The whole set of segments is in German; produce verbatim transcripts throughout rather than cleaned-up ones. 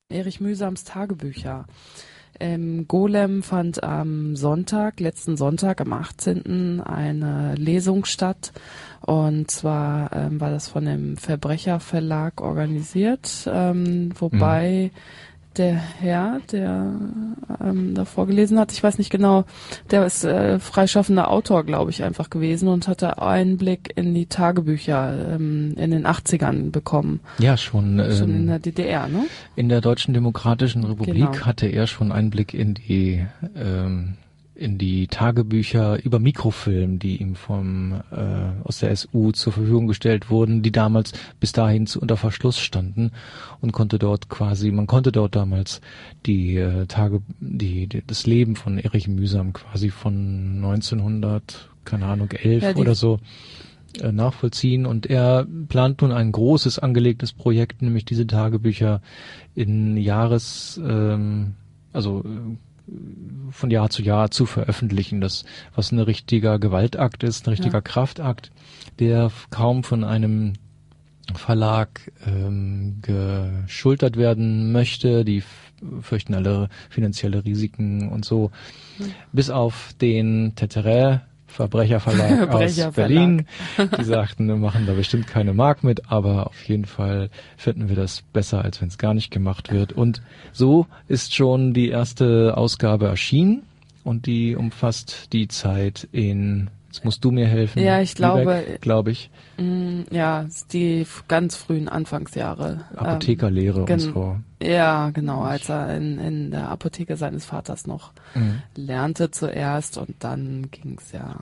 Erich Mühsams Tagebücher. Im Golem fand am Sonntag, letzten Sonntag, am achtzehnten eine Lesung statt. Und zwar ähm, war das von dem Verbrecherverlag organisiert, ähm, wobei mhm. der Herr, der ähm, da vorgelesen hat, ich weiß nicht genau, der ist äh, freischaffender Autor, glaube ich, einfach gewesen und hatte Einblick in die Tagebücher ähm, in den achtzigern bekommen. Ja, schon. Schon ähm, in der D D R, ne? In der Deutschen Demokratischen Republik Genau. hatte er schon Einblick in die ähm, in die Tagebücher über Mikrofilm, die ihm vom äh, aus der S U zur Verfügung gestellt wurden, die damals bis dahin zu, unter Verschluss standen, und konnte dort quasi, man konnte dort damals die äh, Tage, die, die das Leben von Erich Mühsam quasi von neunzehnhundert, keine Ahnung, elf ja, oder so äh, nachvollziehen. Und er plant nun ein großes angelegtes Projekt, nämlich diese Tagebücher in Jahres, ähm, also äh, von Jahr zu Jahr zu veröffentlichen, das, was ein richtiger Gewaltakt ist, ein richtiger ja. Kraftakt, der kaum von einem Verlag ähm, geschultert werden möchte. Die fürchten alle finanzielle Risiken und so. Mhm. Bis auf den Tetere Verbrecherverlag aus Berlin. Die sagten, wir machen da bestimmt keine Mark mit, aber auf jeden Fall finden wir das besser, als wenn es gar nicht gemacht wird. Und so ist schon die erste Ausgabe erschienen und die umfasst die Zeit in, jetzt musst du mir helfen. Ja, ich glaube, glaube ich. Mh, ja, die ganz frühen Anfangsjahre. Apothekerlehre ähm, und so. Ja, genau, als er in, in der Apotheke seines Vaters noch mhm. lernte zuerst, und dann ging es ja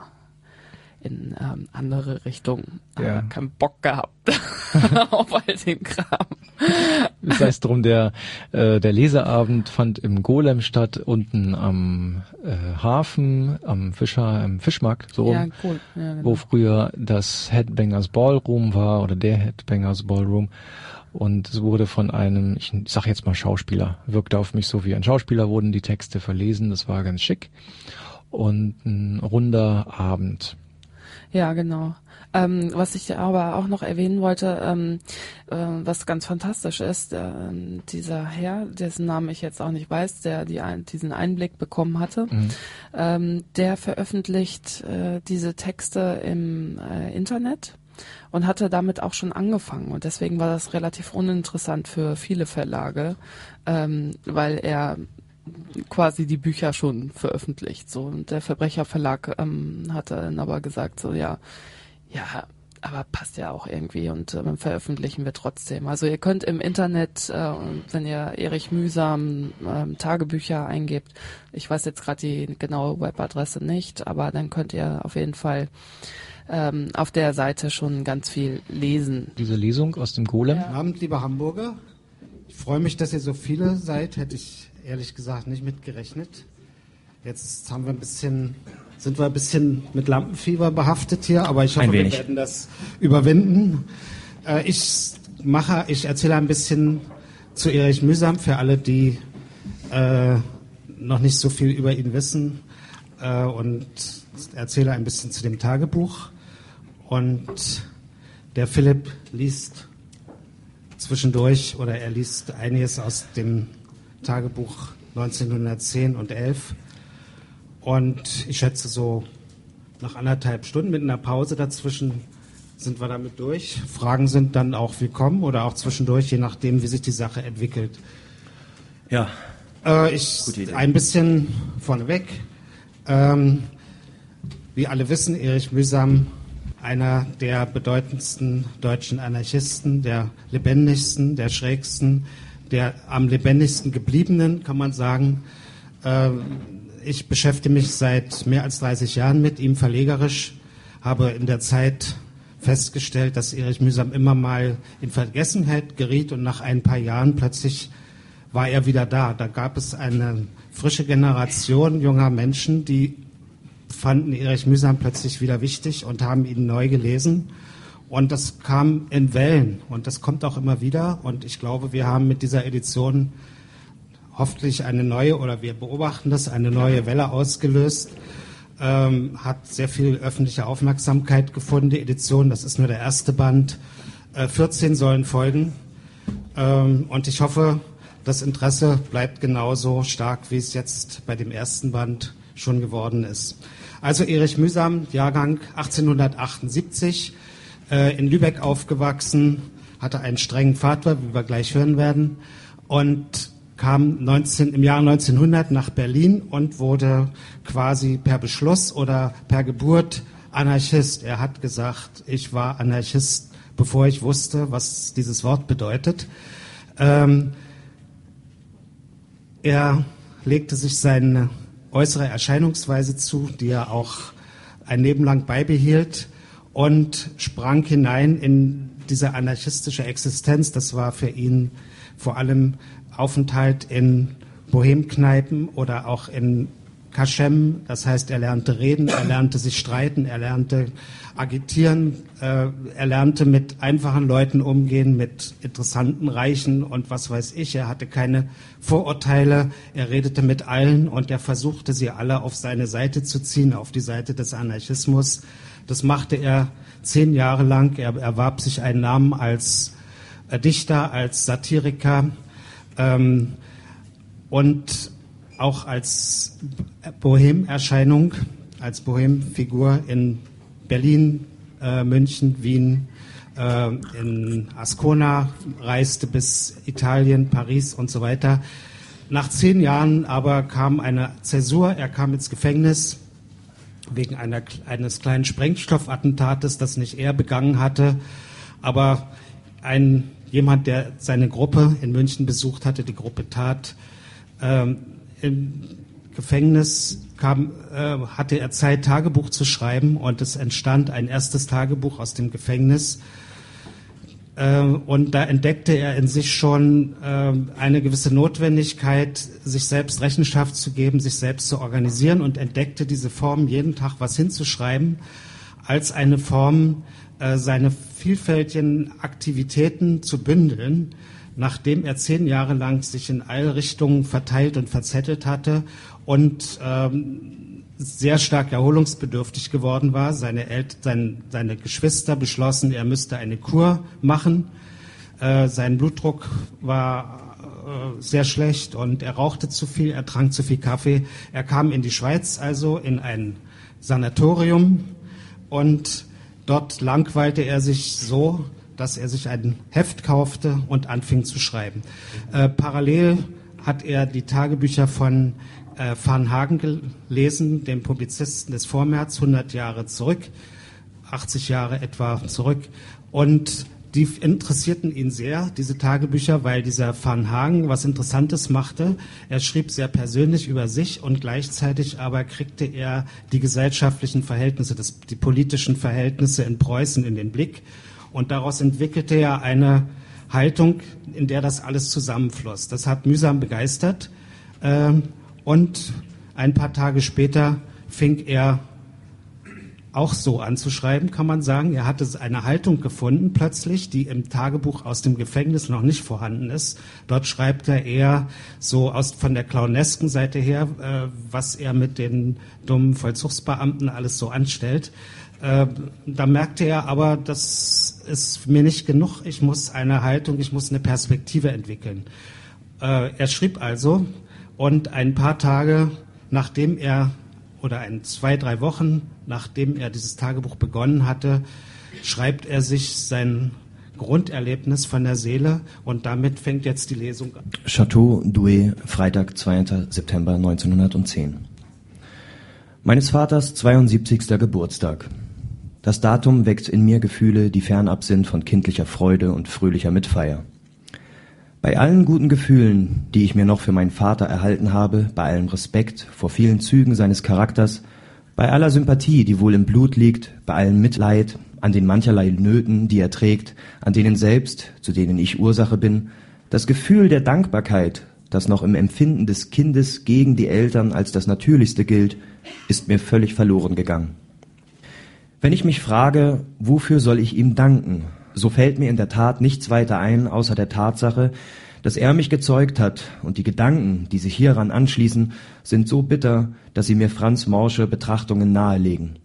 in ähm, andere Richtungen. Ja. Aber keinen Bock gehabt auf all den Kram. Das heißt drum, der äh, der Leseabend fand im Golem statt, unten am äh, Hafen, am Fischer, am Fischmarkt, so ja, cool. Ja, genau. Wo früher das Headbangers Ballroom war oder der Headbangers Ballroom. Und es wurde von einem, ich sag jetzt mal Schauspieler, wirkte auf mich so wie ein Schauspieler, wurden die Texte verlesen, das war ganz schick. Und ein runder Abend. Ja, genau. Ähm, was ich aber auch noch erwähnen wollte, ähm, äh, was ganz fantastisch ist, äh, dieser Herr, dessen Namen ich jetzt auch nicht weiß, der die ein, diesen Einblick bekommen hatte, mhm. ähm, der veröffentlicht äh, diese Texte im äh, Internet und hatte damit auch schon angefangen. Und deswegen war das relativ uninteressant für viele Verlage, ähm, weil er quasi die Bücher schon veröffentlicht. So, und der Verbrecherverlag ähm, hatte dann aber gesagt, so ja, ja, aber passt ja auch irgendwie, und ähm, veröffentlichen wir trotzdem. Also ihr könnt im Internet, äh, wenn ihr Erich Mühsam ähm, Tagebücher eingebt, ich weiß jetzt gerade die genaue Webadresse nicht, aber dann könnt ihr auf jeden Fall ähm, auf der Seite schon ganz viel lesen. Diese Lesung aus dem Golem? Guten Abend, liebe Hamburger. Ich freue mich, dass ihr so viele seid. Hätte ich ehrlich gesagt nicht mitgerechnet. Jetzt haben wir ein bisschen, sind wir ein bisschen mit Lampenfieber behaftet hier, aber ich hoffe, wir werden das überwinden. Äh, ich mache, ich erzähle ein bisschen zu Erich Mühsam für alle, die äh, noch nicht so viel über ihn wissen, äh, und erzähle ein bisschen zu dem Tagebuch. Und der Philipp liest zwischendurch, oder er liest einiges aus dem Tagebuch neunzehnhundertzehn und elf. Und ich schätze, so nach anderthalb Stunden mit einer Pause dazwischen sind wir damit durch. Fragen sind dann auch willkommen, oder auch zwischendurch, je nachdem, wie sich die Sache entwickelt. Ja. Äh, ich ein bisschen vorneweg. Ähm, wie alle wissen, Erich Mühsam, einer der bedeutendsten deutschen Anarchisten, der lebendigsten, der schrägsten, der am lebendigsten gebliebenen, kann man sagen. Ich beschäftige mich seit mehr als dreißig Jahren mit ihm verlegerisch, habe in der Zeit festgestellt, dass Erich Mühsam immer mal in Vergessenheit geriet, und nach ein paar Jahren plötzlich war er wieder da. Da gab es eine frische Generation junger Menschen, die fanden Erich Mühsam plötzlich wieder wichtig und haben ihn neu gelesen. Und das kam in Wellen, und das kommt auch immer wieder. Und ich glaube, wir haben mit dieser Edition hoffentlich eine neue, oder wir beobachten das, eine neue Welle ausgelöst. Ähm, hat sehr viel öffentliche Aufmerksamkeit gefunden, die Edition. Das ist nur der erste Band. Äh, vierzehn sollen folgen. Ähm, und ich hoffe, das Interesse bleibt genauso stark, wie es jetzt bei dem ersten Band schon geworden ist. Also Erich Mühsam, Jahrgang achtzehnhundertachtundsiebzig, äh, in Lübeck aufgewachsen, hatte einen strengen Vater, wie wir gleich hören werden, und kam neunzehn, im Jahr neunzehnhundert nach Berlin und wurde quasi per Beschluss oder per Geburt Anarchist. Er hat gesagt, ich war Anarchist, bevor ich wusste, was dieses Wort bedeutet. Ähm, er legte sich seine äußere Erscheinungsweise zu, die er auch ein Leben lang beibehielt, und sprang hinein in diese anarchistische Existenz. Das war für ihn vor allem Aufenthalt in Bohemkneipen oder auch in Kaschem. Das heißt, er lernte reden, er lernte sich streiten, er lernte agitieren, äh, er lernte mit einfachen Leuten umgehen, mit interessanten Reichen und was weiß ich. Er hatte keine Vorurteile, er redete mit allen und er versuchte, sie alle auf seine Seite zu ziehen, auf die Seite des Anarchismus. Das machte er zehn Jahre lang. Er erwarb sich einen Namen als Dichter, als Satiriker ähm, und auch als Bohemerscheinung, als Bohemfigur in Berlin, äh, München, Wien, äh, in Ascona, reiste bis Italien, Paris und so weiter. Nach zehn Jahren aber kam eine Zäsur, er kam ins Gefängnis wegen einer, eines kleinen Sprengstoffattentates, das nicht er begangen hatte, aber ein jemand, der seine Gruppe in München besucht hatte, die Gruppe Tat, ähm, im Gefängnis kam, äh, hatte er Zeit, Tagebuch zu schreiben, und es entstand ein erstes Tagebuch aus dem Gefängnis. Äh, und da entdeckte er in sich schon äh, eine gewisse Notwendigkeit, sich selbst Rechenschaft zu geben, sich selbst zu organisieren, und entdeckte diese Form, jeden Tag was hinzuschreiben, als eine Form, äh, seine vielfältigen Aktivitäten zu bündeln, nachdem er zehn Jahre lang sich in alle Richtungen verteilt und verzettelt hatte und ähm, sehr stark erholungsbedürftig geworden war. Seine, El- sein, seine Geschwister beschlossen, er müsste eine Kur machen. Äh, sein Blutdruck war äh, sehr schlecht und er rauchte zu viel, er trank zu viel Kaffee. Er kam in die Schweiz, also in ein Sanatorium, und dort langweilte er sich so, dass er sich ein Heft kaufte und anfing zu schreiben. Äh, parallel hat er die Tagebücher von äh, Varnhagen gelesen, dem Publizisten des Vormärz, hundert Jahre zurück, achtzig Jahre etwa zurück. Und die interessierten ihn sehr, diese Tagebücher, weil dieser Varnhagen was Interessantes machte. Er schrieb sehr persönlich über sich und gleichzeitig aber kriegte er die gesellschaftlichen Verhältnisse, das, die politischen Verhältnisse in Preußen in den Blick. Und daraus entwickelte er eine Haltung, in der das alles zusammenfloss. Das hat Mühsam begeistert. Ähm, und ein paar Tage später fing er auch so anzuschreiben, kann man sagen. Er hatte eine Haltung gefunden plötzlich, die im Tagebuch aus dem Gefängnis noch nicht vorhanden ist. Dort schreibt er eher so aus von der clownesken Seite her, äh, was er mit den dummen Vollzugsbeamten alles so anstellt. Äh, da merkte er aber, das ist mir nicht genug. Ich muss eine Haltung, ich muss eine Perspektive entwickeln. Äh, er schrieb also, und ein paar Tage nachdem er oder ein, zwei, drei Wochen, nachdem er dieses Tagebuch begonnen hatte, schreibt er sich sein Grunderlebnis von der Seele, und damit fängt jetzt die Lesung an. Château Douai, Freitag, zweiter September neunzehnhundertzehn. Meines Vaters zweiundsiebzigster Geburtstag. Das Datum weckt in mir Gefühle, die fernab sind von kindlicher Freude und fröhlicher Mitfeier. Bei allen guten Gefühlen, die ich mir noch für meinen Vater erhalten habe, bei allem Respekt vor vielen Zügen seines Charakters, bei aller Sympathie, die wohl im Blut liegt, bei allem Mitleid, an den mancherlei Nöten, die er trägt, an denen selbst, zu denen ich Ursache bin, das Gefühl der Dankbarkeit, das noch im Empfinden des Kindes gegen die Eltern als das Natürlichste gilt, ist mir völlig verloren gegangen. Wenn ich mich frage, wofür soll ich ihm danken, so fällt mir in der Tat nichts weiter ein, außer der Tatsache, dass er mich gezeugt hat, und die Gedanken, die sich hieran anschließen, sind so bitter, dass sie mir Franz Morsche Betrachtungen nahelegen.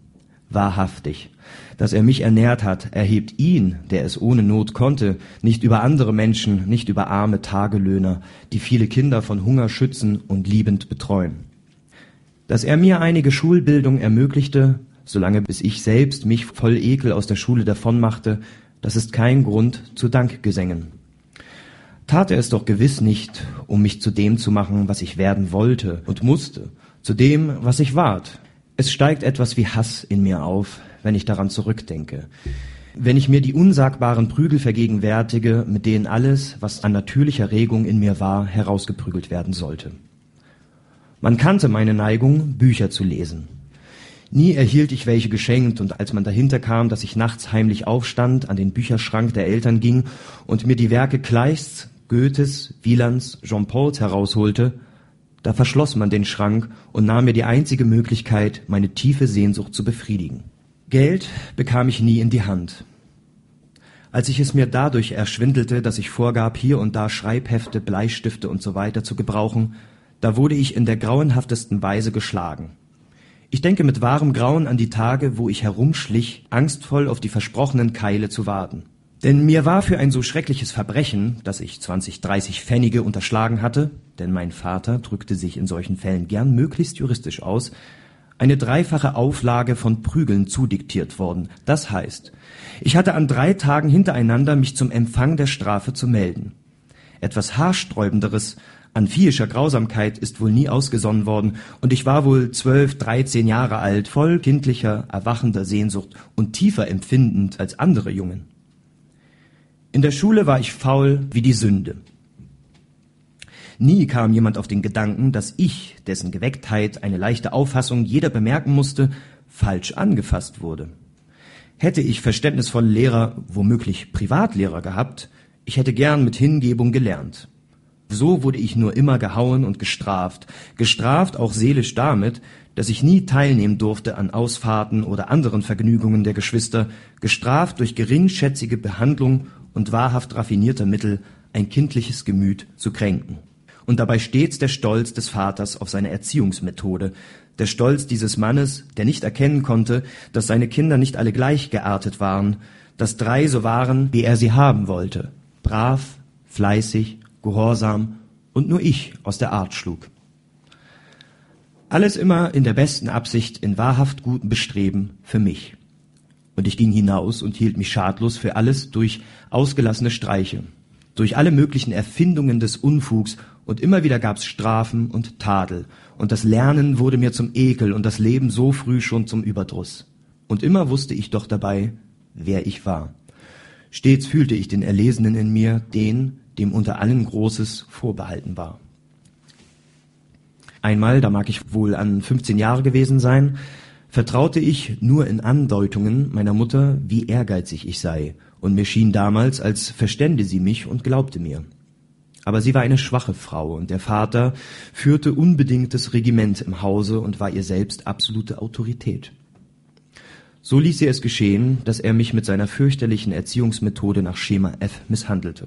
Wahrhaftig. Dass er mich ernährt hat, erhebt ihn, der es ohne Not konnte, nicht über andere Menschen, nicht über arme Tagelöhner, die viele Kinder von Hunger schützen und liebend betreuen. Dass er mir einige Schulbildung ermöglichte, solange bis ich selbst mich voll Ekel aus der Schule davonmachte, das ist kein Grund zu Dankgesängen. Tat er es doch gewiss nicht, um mich zu dem zu machen, was ich werden wollte und musste, zu dem, was ich ward. Es steigt etwas wie Hass in mir auf, wenn ich daran zurückdenke. Wenn ich mir die unsagbaren Prügel vergegenwärtige, mit denen alles, was an natürlicher Regung in mir war, herausgeprügelt werden sollte. Man kannte meine Neigung, Bücher zu lesen. Nie erhielt ich welche geschenkt, und als man dahinter kam, dass ich nachts heimlich aufstand, an den Bücherschrank der Eltern ging und mir die Werke Kleists, Goethes, Wielands, Jean-Pauls herausholte, da verschloss man den Schrank und nahm mir die einzige Möglichkeit, meine tiefe Sehnsucht zu befriedigen. Geld bekam ich nie in die Hand. Als ich es mir dadurch erschwindelte, dass ich vorgab, hier und da Schreibhefte, Bleistifte und so weiter zu gebrauchen, da wurde ich in der grauenhaftesten Weise geschlagen. Ich denke mit wahrem Grauen an die Tage, wo ich herumschlich, angstvoll auf die versprochenen Keile zu warten. Denn mir war für ein so schreckliches Verbrechen, dass ich zwanzig, dreißig Pfennige unterschlagen hatte, denn mein Vater drückte sich in solchen Fällen gern möglichst juristisch aus, eine dreifache Auflage von Prügeln zudiktiert worden. Das heißt, ich hatte an drei Tagen hintereinander mich zum Empfang der Strafe zu melden. Etwas haarsträubenderes an viehischer Grausamkeit ist wohl nie ausgesonnen worden, und ich war wohl zwölf, dreizehn Jahre alt, voll kindlicher, erwachender Sehnsucht und tiefer empfindend als andere Jungen. In der Schule war ich faul wie die Sünde. Nie kam jemand auf den Gedanken, dass ich, dessen Gewecktheit eine leichte Auffassung jeder bemerken musste, falsch angefasst wurde. Hätte ich verständnisvolle Lehrer, womöglich Privatlehrer gehabt, ich hätte gern mit Hingebung gelernt. So wurde ich nur immer gehauen und gestraft, gestraft auch seelisch damit, dass ich nie teilnehmen durfte an Ausfahrten oder anderen Vergnügungen der Geschwister, gestraft durch geringschätzige Behandlung und wahrhaft raffinierter Mittel, ein kindliches Gemüt zu kränken. Und dabei stets der Stolz des Vaters auf seine Erziehungsmethode, der Stolz dieses Mannes, der nicht erkennen konnte, dass seine Kinder nicht alle gleich geartet waren, dass drei so waren, wie er sie haben wollte, brav, fleißig, gehorsam, und nur ich aus der Art schlug. Alles immer in der besten Absicht, in wahrhaft gutem Bestreben für mich. Und ich ging hinaus und hielt mich schadlos für alles durch ausgelassene Streiche, durch alle möglichen Erfindungen des Unfugs, und immer wieder gab's Strafen und Tadel, und das Lernen wurde mir zum Ekel und das Leben so früh schon zum Überdruss. Und immer wusste ich doch dabei, wer ich war. Stets fühlte ich den Erlesenen in mir, den, dem unter allen Großes vorbehalten war. Einmal, da mag ich wohl an fünfzehn Jahre gewesen sein, vertraute ich nur in Andeutungen meiner Mutter, wie ehrgeizig ich sei, und mir schien damals, als verstände sie mich und glaubte mir. Aber sie war eine schwache Frau, und der Vater führte unbedingtes Regiment im Hause und war ihr selbst absolute Autorität. So ließ sie es geschehen, dass er mich mit seiner fürchterlichen Erziehungsmethode nach Schema F misshandelte.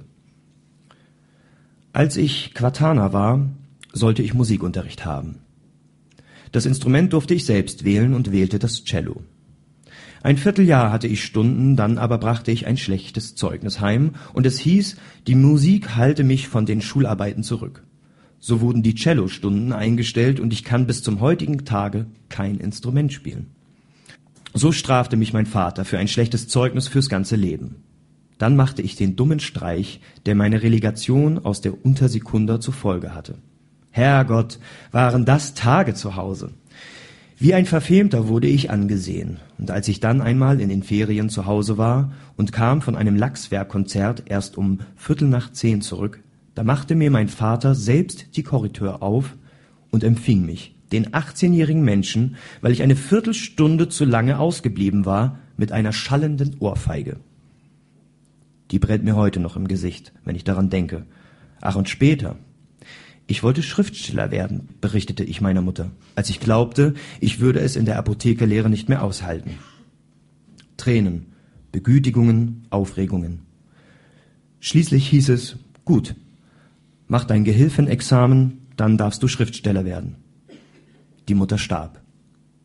Als ich Quartaner war, sollte ich Musikunterricht haben. Das Instrument durfte ich selbst wählen und wählte das Cello. Ein Vierteljahr hatte ich Stunden, dann aber brachte ich ein schlechtes Zeugnis heim, und es hieß, die Musik halte mich von den Schularbeiten zurück. So wurden die Cellostunden eingestellt, und ich kann bis zum heutigen Tage kein Instrument spielen. So strafte mich mein Vater für ein schlechtes Zeugnis fürs ganze Leben. Dann machte ich den dummen Streich, der meine Relegation aus der Untersekunda zur Folge hatte. Herrgott, waren das Tage zu Hause. Wie ein Verfemter wurde ich angesehen, und als ich dann einmal in den Ferien zu Hause war und kam von einem Lachswerkkonzert erst um Viertel nach zehn zurück, da machte mir mein Vater selbst die Korridor auf und empfing mich, den achtzehnjährigen Menschen, weil ich eine Viertelstunde zu lange ausgeblieben war, mit einer schallenden Ohrfeige. Die brennt mir heute noch im Gesicht, wenn ich daran denke. Ach, und später. Ich wollte Schriftsteller werden, berichtete ich meiner Mutter, als ich glaubte, ich würde es in der Apothekerlehre nicht mehr aushalten. Tränen, Begütigungen, Aufregungen. Schließlich hieß es, gut, mach dein Gehilfenexamen, dann darfst du Schriftsteller werden. Die Mutter starb.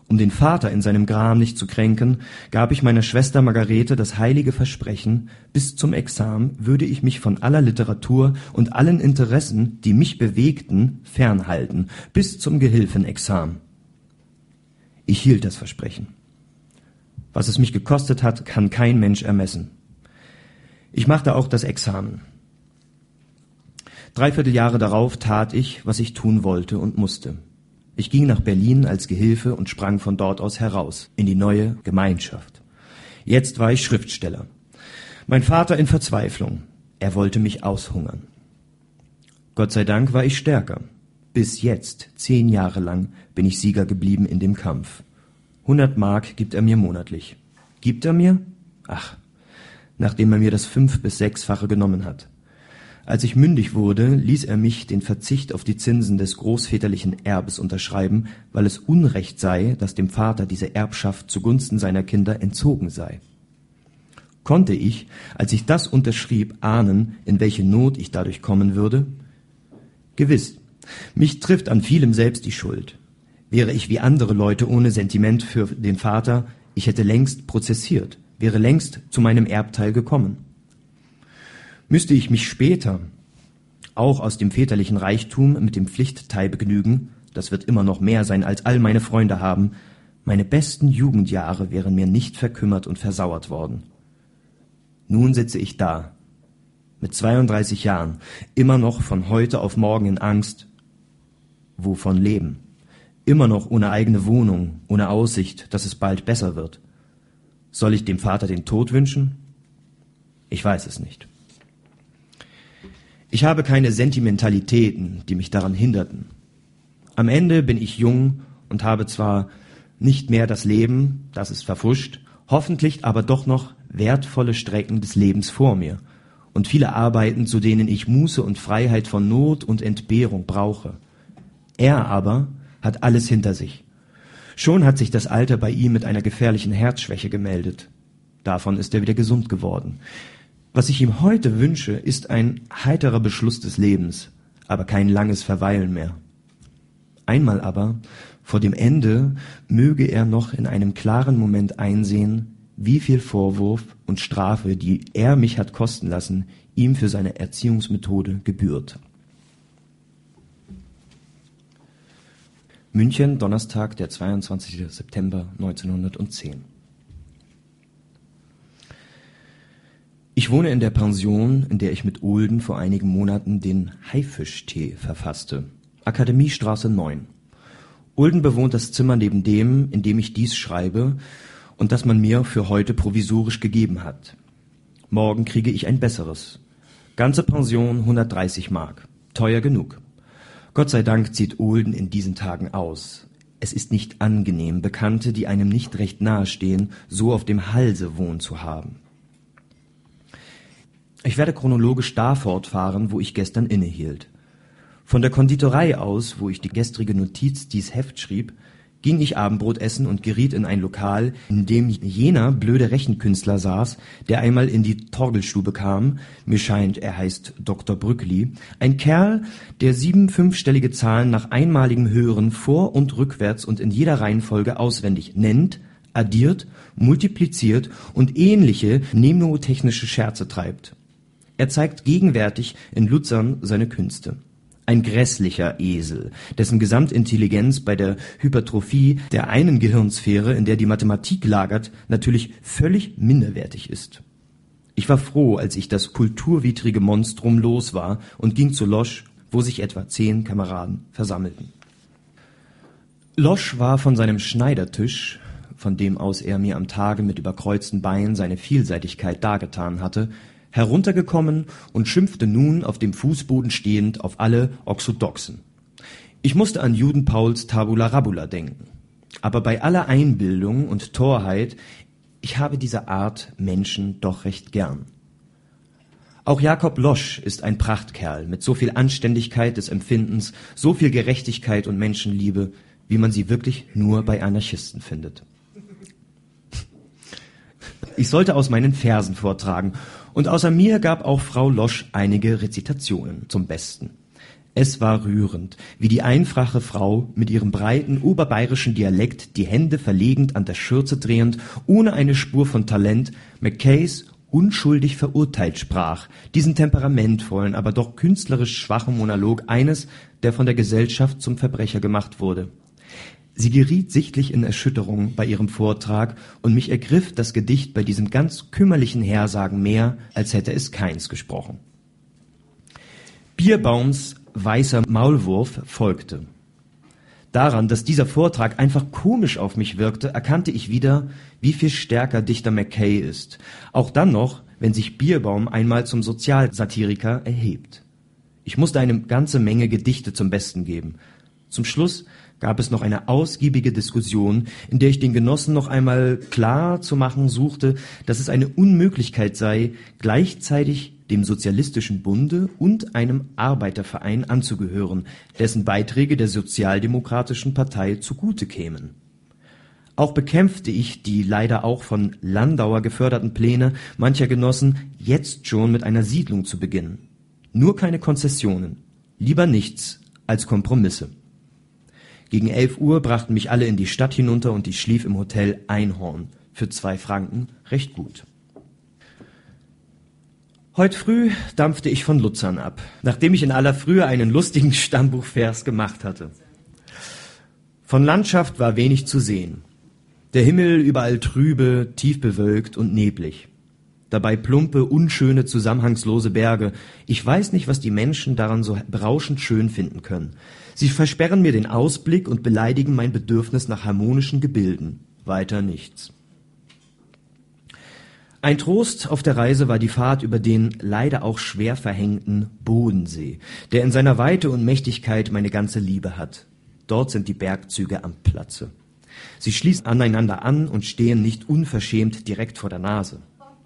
Um den Vater in seinem Gram nicht zu kränken, gab ich meiner Schwester Margarete das heilige Versprechen, bis zum Examen würde ich mich von aller Literatur und allen Interessen, die mich bewegten, fernhalten, bis zum Gehilfenexamen. Ich hielt das Versprechen. Was es mich gekostet hat, kann kein Mensch ermessen. Ich machte auch das Examen. Dreiviertel Jahre darauf tat ich, was ich tun wollte und musste. Ich ging nach Berlin als Gehilfe und sprang von dort aus heraus, in die neue Gemeinschaft. Jetzt war ich Schriftsteller. Mein Vater in Verzweiflung. Er wollte mich aushungern. Gott sei Dank war ich stärker. Bis jetzt, zehn Jahre lang, bin ich Sieger geblieben in dem Kampf. hundert Mark gibt er mir monatlich. Gibt er mir? Ach, nachdem er mir das fünf- bis sechsfache genommen hat. Als ich mündig wurde, ließ er mich den Verzicht auf die Zinsen des großväterlichen Erbes unterschreiben, weil es Unrecht sei, dass dem Vater diese Erbschaft zugunsten seiner Kinder entzogen sei. Konnte ich, als ich das unterschrieb, ahnen, in welche Not ich dadurch kommen würde? Gewiss, mich trifft an vielem selbst die Schuld. Wäre ich wie andere Leute ohne Sentiment für den Vater, ich hätte längst prozessiert, wäre längst zu meinem Erbteil gekommen. Müsste ich mich später auch aus dem väterlichen Reichtum mit dem Pflichtteil begnügen, das wird immer noch mehr sein, als all meine Freunde haben, meine besten Jugendjahre wären mir nicht verkümmert und versauert worden. Nun sitze ich da, mit zweiunddreißig Jahren, immer noch von heute auf morgen in Angst. Wovon leben? Immer noch ohne eigene Wohnung, ohne Aussicht, dass es bald besser wird. Soll ich dem Vater den Tod wünschen? Ich weiß es nicht. Ich habe keine Sentimentalitäten, die mich daran hinderten. Am Ende bin ich jung und habe zwar nicht mehr das Leben, das ist verpfuscht, hoffentlich aber doch noch wertvolle Strecken des Lebens vor mir und viele Arbeiten, zu denen ich Muße und Freiheit von Not und Entbehrung brauche. Er aber hat alles hinter sich. Schon hat sich das Alter bei ihm mit einer gefährlichen Herzschwäche gemeldet. Davon ist er wieder gesund geworden. Was ich ihm heute wünsche, ist ein heiterer Beschluss des Lebens, aber kein langes Verweilen mehr. Einmal aber, vor dem Ende, möge er noch in einem klaren Moment einsehen, wie viel Vorwurf und Strafe, die er mich hat kosten lassen, ihm für seine Erziehungsmethode gebührt. München, Donnerstag, der zweiundzwanzigster September neunzehnhundertzehn. Ich wohne in der Pension, in der ich mit Olden vor einigen Monaten den Haifischtee verfasste. Akademiestraße neun. Olden bewohnt das Zimmer neben dem, in dem ich dies schreibe und das man mir für heute provisorisch gegeben hat. Morgen kriege ich ein besseres. Ganze Pension hundertdreißig Mark. Teuer genug. Gott sei Dank zieht Olden in diesen Tagen aus. Es ist nicht angenehm, Bekannte, die einem nicht recht nahestehen, so auf dem Halse wohnen zu haben. Ich werde chronologisch da fortfahren, wo ich gestern innehielt. Von der Konditorei aus, wo ich die gestrige Notiz dies Heft schrieb, ging ich Abendbrot essen und geriet in ein Lokal, in dem jener blöde Rechenkünstler saß, der einmal in die Torgelstube kam, mir scheint, er heißt Doktor Brückli, ein Kerl, der sieben fünfstellige Zahlen nach einmaligem Hören vor- und rückwärts und in jeder Reihenfolge auswendig nennt, addiert, multipliziert und ähnliche mnemotechnische Scherze treibt. Er zeigt gegenwärtig in Luzern seine Künste. Ein grässlicher Esel, dessen Gesamtintelligenz bei der Hypertrophie der einen Gehirnsphäre, in der die Mathematik lagert, natürlich völlig minderwertig ist. Ich war froh, als ich das kulturwidrige Monstrum los war und ging zu Losch, wo sich etwa zehn Kameraden versammelten. Losch war von seinem Schneidertisch, von dem aus er mir am Tage mit überkreuzten Beinen seine Vielseitigkeit dargetan hatte, heruntergekommen und schimpfte nun auf dem Fußboden stehend auf alle Orthodoxen. Ich musste an Juden Pauls Tabula Rabula denken. Aber bei aller Einbildung und Torheit, ich habe diese Art Menschen doch recht gern. Auch Jakob Losch ist ein Prachtkerl mit so viel Anständigkeit des Empfindens, so viel Gerechtigkeit und Menschenliebe, wie man sie wirklich nur bei Anarchisten findet. Ich sollte aus meinen Versen vortragen, und außer mir gab auch Frau Losch einige Rezitationen zum Besten. Es war rührend, wie die einfache Frau mit ihrem breiten oberbayerischen Dialekt, die Hände verlegend an der Schürze drehend, ohne eine Spur von Talent, Mackays unschuldig verurteilt sprach, diesen temperamentvollen, aber doch künstlerisch schwachen Monolog eines, der von der Gesellschaft zum Verbrecher gemacht wurde. Sie geriet sichtlich in Erschütterung bei ihrem Vortrag, und mich ergriff das Gedicht bei diesem ganz kümmerlichen Hersagen mehr, als hätte es keins gesprochen. Bierbaums weißer Maulwurf folgte. Daran, dass dieser Vortrag einfach komisch auf mich wirkte, erkannte ich wieder, wie viel stärker Dichter Mackay ist. Auch dann noch, wenn sich Bierbaum einmal zum Sozialsatiriker erhebt. Ich musste eine ganze Menge Gedichte zum Besten geben. Zum Schluss gab es noch eine ausgiebige Diskussion, in der ich den Genossen noch einmal klar zu machen suchte, dass es eine Unmöglichkeit sei, gleichzeitig dem Sozialistischen Bunde und einem Arbeiterverein anzugehören, dessen Beiträge der Sozialdemokratischen Partei zugute kämen. Auch bekämpfte ich die leider auch von Landauer geförderten Pläne mancher Genossen, jetzt schon mit einer Siedlung zu beginnen. Nur keine Konzessionen, lieber nichts als Kompromisse. Gegen elf Uhr brachten mich alle in die Stadt hinunter und ich schlief im Hotel Einhorn für zwei Franken recht gut. Heut früh dampfte ich von Luzern ab, nachdem ich in aller Frühe einen lustigen Stammbuchvers gemacht hatte. Von Landschaft war wenig zu sehen. Der Himmel überall trübe, tief bewölkt und neblig. Dabei plumpe, unschöne, zusammenhangslose Berge. Ich weiß nicht, was die Menschen daran so berauschend schön finden können. Sie versperren mir den Ausblick und beleidigen mein Bedürfnis nach harmonischen Gebilden. Weiter nichts. Ein Trost auf der Reise war die Fahrt über den leider auch schwer verhängten Bodensee, der in seiner Weite und Mächtigkeit meine ganze Liebe hat. Dort sind die Bergzüge am Platze. Sie schließen aneinander an und stehen nicht unverschämt direkt vor der Nase.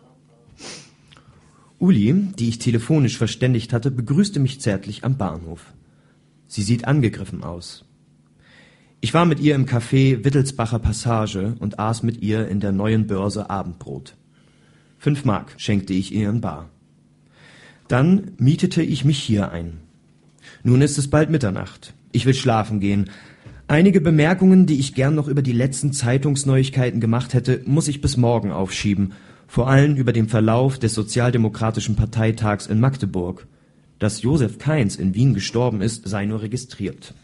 Uli, die ich telefonisch verständigt hatte, begrüßte mich zärtlich am Bahnhof. Sie sieht angegriffen aus. Ich war mit ihr im Café Wittelsbacher Passage und aß mit ihr in der Neuen Börse Abendbrot. Fünf Mark schenkte ich ihr in bar. Dann mietete ich mich hier ein. Nun ist es bald Mitternacht. Ich will schlafen gehen. Einige Bemerkungen, die ich gern noch über die letzten Zeitungsneuigkeiten gemacht hätte, muss ich bis morgen aufschieben. Vor allem über den Verlauf des Sozialdemokratischen Parteitags in Magdeburg. Dass Josef Kainz in Wien gestorben ist, sei nur registriert.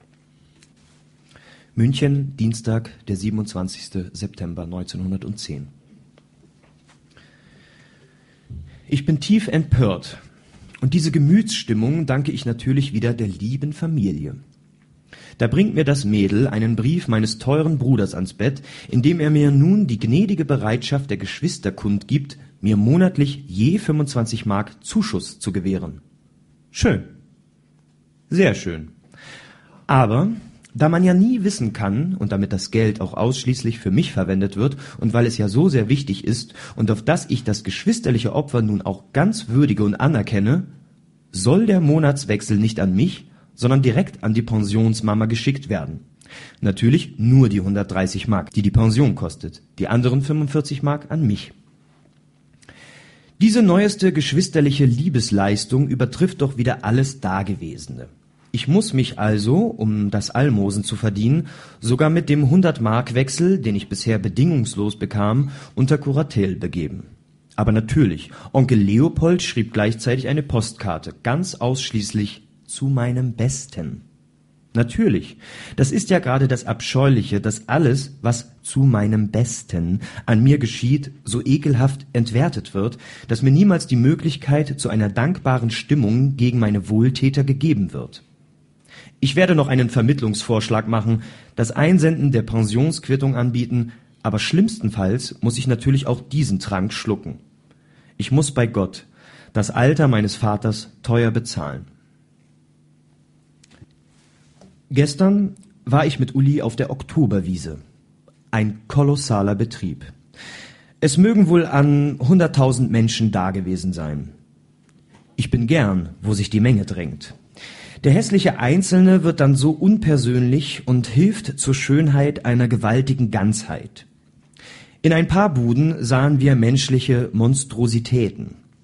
München, Dienstag, der siebenundzwanzigster September neunzehnhundertzehn. Ich bin tief empört und diese Gemütsstimmung danke ich natürlich wieder der lieben Familie. Da bringt mir das Mädel einen Brief meines teuren Bruders ans Bett, in dem er mir nun die gnädige Bereitschaft der Geschwister kundgibt, mir monatlich je fünfundzwanzig Mark Zuschuss zu gewähren. Schön. Sehr schön. Aber da man ja nie wissen kann, und damit das Geld auch ausschließlich für mich verwendet wird, und weil es ja so sehr wichtig ist, und auf das ich das geschwisterliche Opfer nun auch ganz würdige und anerkenne, soll der Monatswechsel nicht an mich, sondern direkt an die Pensionsmama geschickt werden. Natürlich nur die hundertdreißig Mark, die die Pension kostet, die anderen fünfundvierzig Mark an mich. Diese neueste geschwisterliche Liebesleistung übertrifft doch wieder alles Dagewesene. Ich muss mich also, um das Almosen zu verdienen, sogar mit dem hundert-Mark-Wechsel, den ich bisher bedingungslos bekam, unter Kuratel begeben. Aber natürlich, Onkel Leopold schrieb gleichzeitig eine Postkarte, ganz ausschließlich zu meinem Besten. Natürlich, das ist ja gerade das Abscheuliche, dass alles, was zu meinem Besten an mir geschieht, so ekelhaft entwertet wird, dass mir niemals die Möglichkeit zu einer dankbaren Stimmung gegen meine Wohltäter gegeben wird. Ich werde noch einen Vermittlungsvorschlag machen, das Einsenden der Pensionsquittung anbieten, aber schlimmstenfalls muss ich natürlich auch diesen Trank schlucken. Ich muss bei Gott das Alter meines Vaters teuer bezahlen. Gestern war ich mit Uli auf der Oktoberwiese. Ein kolossaler Betrieb. Es mögen wohl an hunderttausend Menschen dagewesen sein. Ich bin gern, wo sich die Menge drängt. Der hässliche Einzelne wird dann so unpersönlich und hilft zur Schönheit einer gewaltigen Ganzheit. In ein paar Buden sahen wir menschliche Monstrositäten.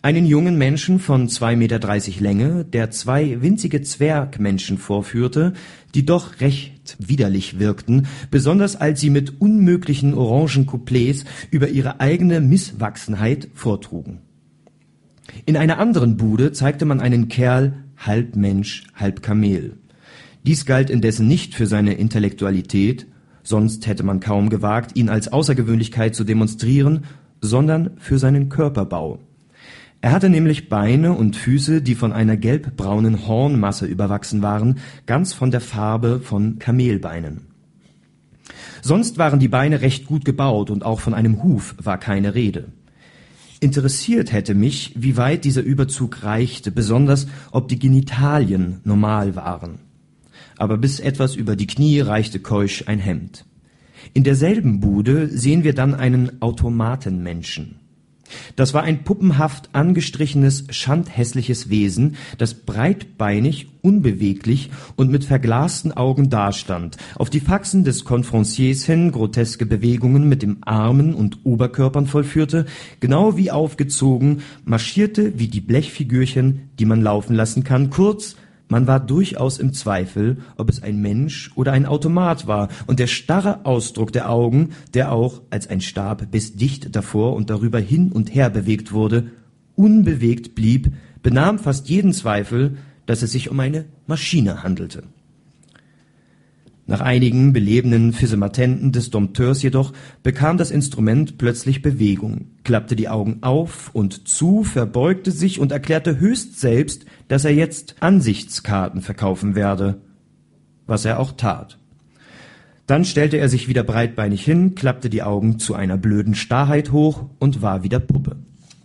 Einen jungen Menschen von zwei Meter dreißig Länge, der zwei winzige Zwergmenschen vorführte, die doch recht widerlich wirkten, besonders als sie mit unmöglichen orangen Couplets über ihre eigene Misswachsenheit vortrugen. In einer anderen Bude zeigte man einen Kerl, halb Mensch, halb Kamel. Dies galt indessen nicht für seine Intellektualität, sonst hätte man kaum gewagt, ihn als Außergewöhnlichkeit zu demonstrieren, sondern für seinen Körperbau. Er hatte nämlich Beine und Füße, die von einer gelbbraunen Hornmasse überwachsen waren, ganz von der Farbe von Kamelbeinen. Sonst waren die Beine recht gut gebaut und auch von einem Huf war keine Rede. Interessiert hätte mich, wie weit dieser Überzug reichte, besonders ob die Genitalien normal waren. Aber bis etwas über die Knie reichte keusch ein Hemd. In derselben Bude sehen wir dann einen Automatenmenschen. Das war ein puppenhaft angestrichenes, schandhässliches Wesen, das breitbeinig, unbeweglich und mit verglasten Augen dastand, auf die Faxen des Confranciers hin groteske Bewegungen mit dem Armen und Oberkörpern vollführte, genau wie aufgezogen, marschierte wie die Blechfigürchen, die man laufen lassen kann, kurz, man war durchaus im Zweifel, ob es ein Mensch oder ein Automat war, und der starre Ausdruck der Augen, der auch, als ein Stab bis dicht davor und darüber hin und her bewegt wurde, unbewegt blieb, benahm fast jeden Zweifel, dass es sich um eine Maschine handelte. Nach einigen belebenden Physematenten des Dompteurs jedoch bekam das Instrument plötzlich Bewegung, klappte die Augen auf und zu, verbeugte sich und erklärte höchst selbst, dass er jetzt Ansichtskarten verkaufen werde, was er auch tat. Dann stellte er sich wieder breitbeinig hin, klappte die Augen zu einer blöden Starrheit hoch und war wieder Puppe.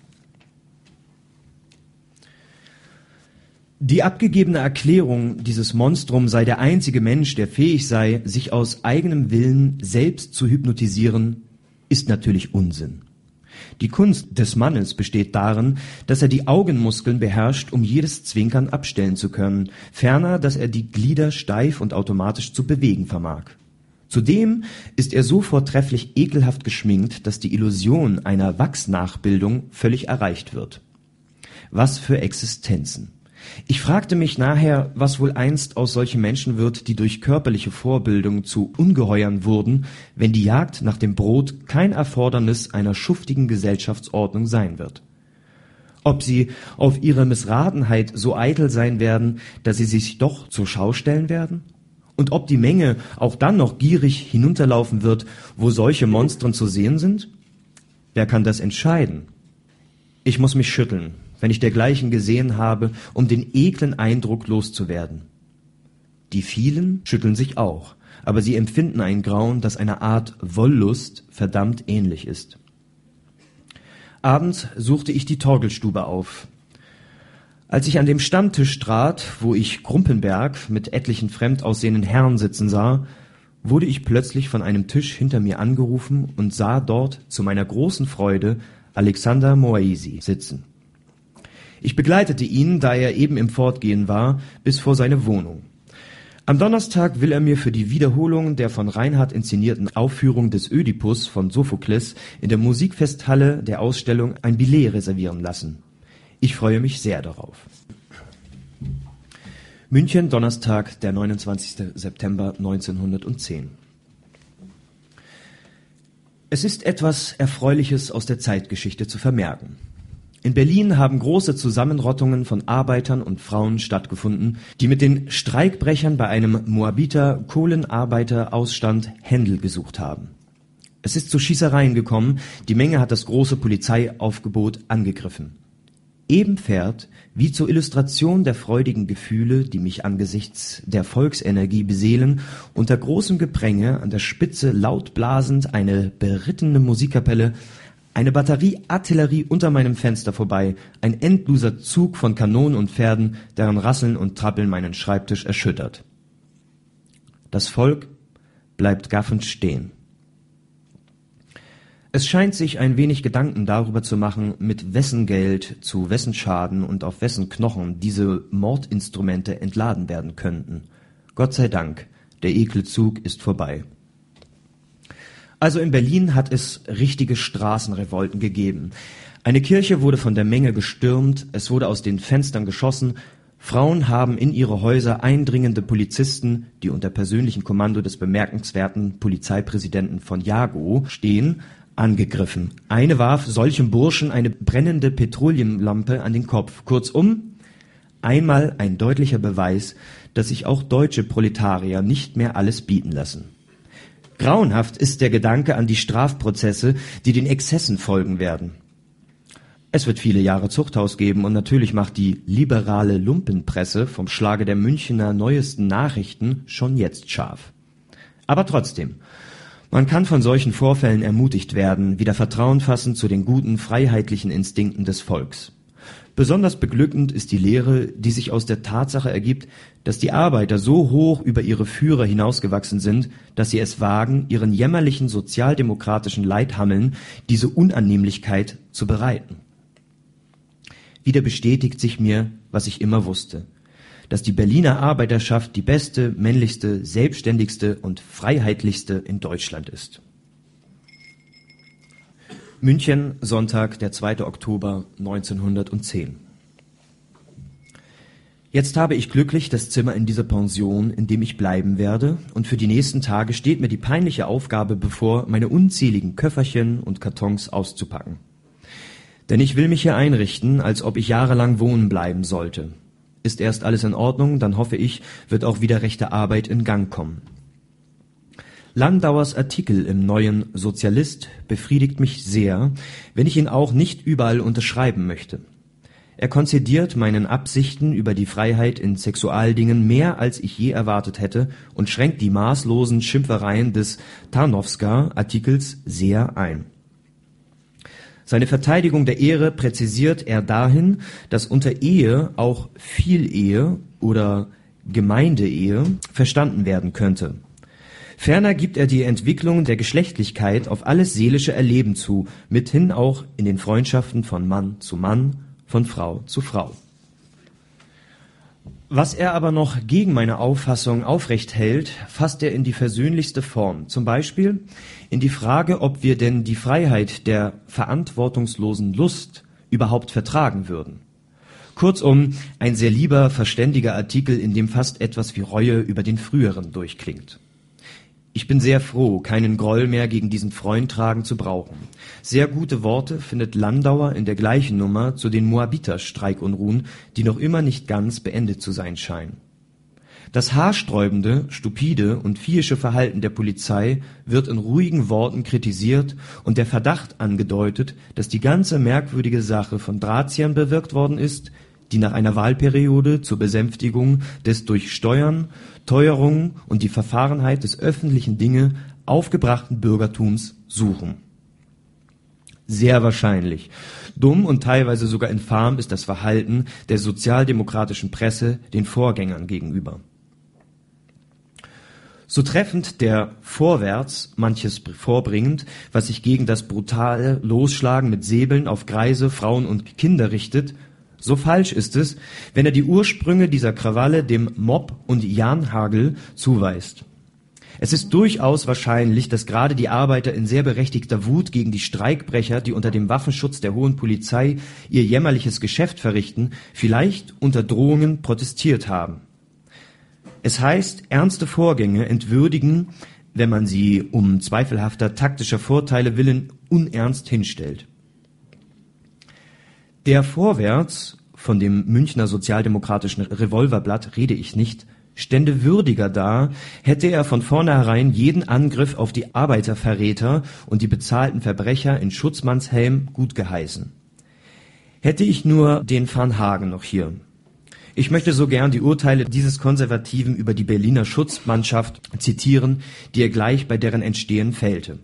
Die abgegebene Erklärung, dieses Monstrum sei der einzige Mensch, der fähig sei, sich aus eigenem Willen selbst zu hypnotisieren, ist natürlich Unsinn. Die Kunst des Mannes besteht darin, dass er die Augenmuskeln beherrscht, um jedes Zwinkern abstellen zu können, ferner, dass er die Glieder steif und automatisch zu bewegen vermag. Zudem ist er so vortrefflich ekelhaft geschminkt, dass die Illusion einer Wachsnachbildung völlig erreicht wird. Was für Existenzen! Ich fragte mich nachher, was wohl einst aus solchen Menschen wird, die durch körperliche Vorbildung zu Ungeheuern wurden, wenn die Jagd nach dem Brot kein Erfordernis einer schuftigen Gesellschaftsordnung sein wird. Ob sie auf ihre Missratenheit so eitel sein werden, dass sie sich doch zur Schau stellen werden? Und ob die Menge auch dann noch gierig hinunterlaufen wird, wo solche Monstren zu sehen sind? Wer kann das entscheiden? Ich muss mich schütteln, wenn ich dergleichen gesehen habe, um den eklen Eindruck loszuwerden. Die vielen schütteln sich auch, aber sie empfinden ein Grauen, das einer Art Wollust verdammt ähnlich ist. Abends suchte ich die Torgelstube auf. Als ich an dem Stammtisch trat, wo ich Grumpenberg mit etlichen fremd aussehenden Herren sitzen sah, wurde ich plötzlich von einem Tisch hinter mir angerufen und sah dort zu meiner großen Freude Alexander Moaisi sitzen. Ich begleitete ihn, da er eben im Fortgehen war, bis vor seine Wohnung. Am Donnerstag will er mir für die Wiederholung der von Reinhardt inszenierten Aufführung des Ödipus von Sophokles in der Musikfesthalle der Ausstellung ein Billett reservieren lassen. Ich freue mich sehr darauf. München, Donnerstag, der neunundzwanzigster September neunzehnhundertzehn. Es ist etwas Erfreuliches aus der Zeitgeschichte zu vermerken. In Berlin haben große Zusammenrottungen von Arbeitern und Frauen stattgefunden, die mit den Streikbrechern bei einem Moabiter Kohlenarbeiterausstand Händel gesucht haben. Es ist zu Schießereien gekommen, die Menge hat das große Polizeiaufgebot angegriffen. Eben fährt, wie zur Illustration der freudigen Gefühle, die mich angesichts der Volksenergie beseelen, unter großem Gepränge an der Spitze laut blasend eine berittene Musikkapelle, eine Batterie Artillerie unter meinem Fenster vorbei, ein endloser Zug von Kanonen und Pferden, deren Rasseln und Trappeln meinen Schreibtisch erschüttert. Das Volk bleibt gaffend stehen. Es scheint sich ein wenig Gedanken darüber zu machen, mit wessen Geld, zu wessen Schaden und auf wessen Knochen diese Mordinstrumente entladen werden könnten. Gott sei Dank, der Ekelzug ist vorbei. Also in Berlin hat es richtige Straßenrevolten gegeben. Eine Kirche wurde von der Menge gestürmt, es wurde aus den Fenstern geschossen, Frauen haben in ihre Häuser eindringende Polizisten, die unter persönlichem Kommando des bemerkenswerten Polizeipräsidenten von Jago stehen, angegriffen. Eine warf solchem Burschen eine brennende Petroleumlampe an den Kopf. Kurzum, einmal ein deutlicher Beweis, dass sich auch deutsche Proletarier nicht mehr alles bieten lassen. Grauenhaft ist der Gedanke an die Strafprozesse, die den Exzessen folgen werden. Es wird viele Jahre Zuchthaus geben und natürlich macht die liberale Lumpenpresse vom Schlage der Münchener neuesten Nachrichten schon jetzt scharf. Aber trotzdem, man kann von solchen Vorfällen ermutigt werden, wieder Vertrauen fassen zu den guten, freiheitlichen Instinkten des Volks. Besonders beglückend ist die Lehre, die sich aus der Tatsache ergibt, dass die Arbeiter so hoch über ihre Führer hinausgewachsen sind, dass sie es wagen, ihren jämmerlichen sozialdemokratischen Leithammeln diese Unannehmlichkeit zu bereiten. Wieder bestätigt sich mir, was ich immer wusste, dass die Berliner Arbeiterschaft die beste, männlichste, selbstständigste und freiheitlichste in Deutschland ist. München, Sonntag, der zweite Oktober neunzehnhundertzehn. Jetzt habe ich glücklich das Zimmer in dieser Pension, in dem ich bleiben werde, und für die nächsten Tage steht mir die peinliche Aufgabe bevor, meine unzähligen Köfferchen und Kartons auszupacken. Denn ich will mich hier einrichten, als ob ich jahrelang wohnen bleiben sollte. Ist erst alles in Ordnung, dann hoffe ich, wird auch wieder rechte Arbeit in Gang kommen. Landauers Artikel im neuen Sozialist befriedigt mich sehr, wenn ich ihn auch nicht überall unterschreiben möchte. Er konzidiert meinen Absichten über die Freiheit in Sexualdingen mehr, als ich je erwartet hätte, und schränkt die maßlosen Schimpfereien des Tarnowska-Artikels sehr ein. Seine Verteidigung der Ehre präzisiert er dahin, dass unter Ehe auch Vielehe oder Gemeindeehe verstanden werden könnte. Ferner gibt er die Entwicklung der Geschlechtlichkeit auf alles seelische Erleben zu, mithin auch in den Freundschaften von Mann zu Mann, von Frau zu Frau. Was er aber noch gegen meine Auffassung aufrecht hält, fasst er in die versöhnlichste Form. Zum Beispiel in die Frage, ob wir denn die Freiheit der verantwortungslosen Lust überhaupt vertragen würden. Kurzum, ein sehr lieber, verständiger Artikel, in dem fast etwas wie Reue über den früheren durchklingt. Ich bin sehr froh, keinen Groll mehr gegen diesen Freund tragen zu brauchen. Sehr gute Worte findet Landauer in der gleichen Nummer zu den Moabiter-Streikunruhen, die noch immer nicht ganz beendet zu sein scheinen. Das haarsträubende, stupide und viehische Verhalten der Polizei wird in ruhigen Worten kritisiert und der Verdacht angedeutet, dass die ganze merkwürdige Sache von Drahtsiern bewirkt worden ist, die nach einer Wahlperiode zur Besänftigung des durch Steuern, Teuerungen und die Verfahrenheit des öffentlichen Dinge aufgebrachten Bürgertums suchen. Sehr wahrscheinlich. Dumm und teilweise sogar infam ist das Verhalten der sozialdemokratischen Presse den Vorgängern gegenüber. So treffend der Vorwärts manches vorbringend, was sich gegen das brutale Losschlagen mit Säbeln auf Greise, Frauen und Kinder richtet, so falsch ist es, wenn er die Ursprünge dieser Krawalle dem Mob und Jan Hagel zuweist. Es ist durchaus wahrscheinlich, dass gerade die Arbeiter in sehr berechtigter Wut gegen die Streikbrecher, die unter dem Waffenschutz der hohen Polizei ihr jämmerliches Geschäft verrichten, vielleicht unter Drohungen protestiert haben. Es heißt, ernste Vorgänge entwürdigen, wenn man sie um zweifelhafter taktischer Vorteile willen unernst hinstellt. Der Vorwärts, von dem Münchner sozialdemokratischen Revolverblatt rede ich nicht, stände würdiger da, hätte er von vornherein jeden Angriff auf die Arbeiterverräter und die bezahlten Verbrecher in Schutzmannshelm gut geheißen. Hätte ich nur den Van Hagen noch hier. Ich möchte so gern die Urteile dieses Konservativen über die Berliner Schutzmannschaft zitieren, die er gleich bei deren Entstehen fällte.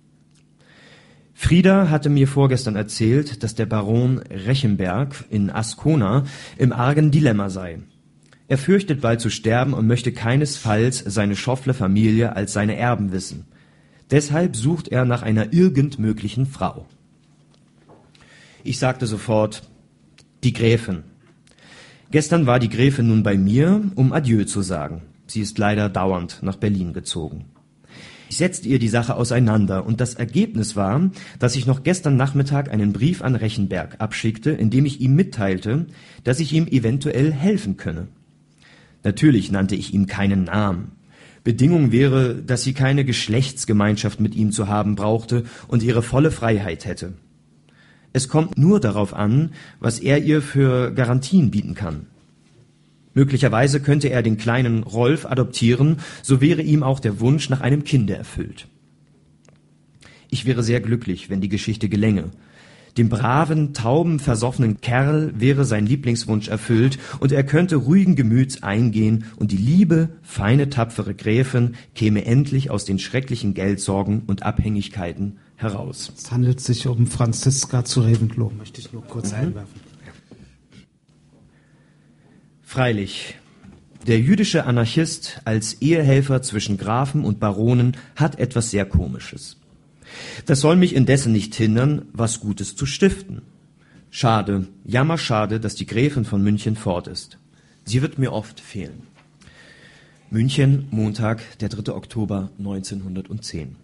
Frieda hatte mir vorgestern erzählt, dass der Baron Rechenberg in Ascona im argen Dilemma sei. Er fürchtet bald zu sterben und möchte keinesfalls seine Schoffler-Familie als seine Erben wissen. Deshalb sucht er nach einer irgend möglichen Frau. Ich sagte sofort, die Gräfin. Gestern war die Gräfin nun bei mir, um Adieu zu sagen. Sie ist leider dauernd nach Berlin gezogen. Ich setzte ihr die Sache auseinander und das Ergebnis war, dass ich noch gestern Nachmittag einen Brief an Rechenberg abschickte, in dem ich ihm mitteilte, dass ich ihm eventuell helfen könne. Natürlich nannte ich ihm keinen Namen. Bedingung wäre, dass sie keine Geschlechtsgemeinschaft mit ihm zu haben brauchte und ihre volle Freiheit hätte. Es kommt nur darauf an, was er ihr für Garantien bieten kann. Möglicherweise könnte er den kleinen Rolf adoptieren, so wäre ihm auch der Wunsch nach einem Kinde erfüllt. Ich wäre sehr glücklich, wenn die Geschichte gelänge. Dem braven, tauben, versoffenen Kerl wäre sein Lieblingswunsch erfüllt und er könnte ruhigen Gemüts eingehen und die liebe, feine, tapfere Gräfin käme endlich aus den schrecklichen Geldsorgen und Abhängigkeiten heraus. Es handelt sich um Franziska zu Reventlow, möchte ich nur kurz mhm. einwerfen. Freilich, der jüdische Anarchist als Ehehelfer zwischen Grafen und Baronen hat etwas sehr Komisches. Das soll mich indessen nicht hindern, was Gutes zu stiften. Schade, jammerschade, dass die Gräfin von München fort ist. Sie wird mir oft fehlen. München, Montag, der dritte Oktober neunzehnhundertzehn.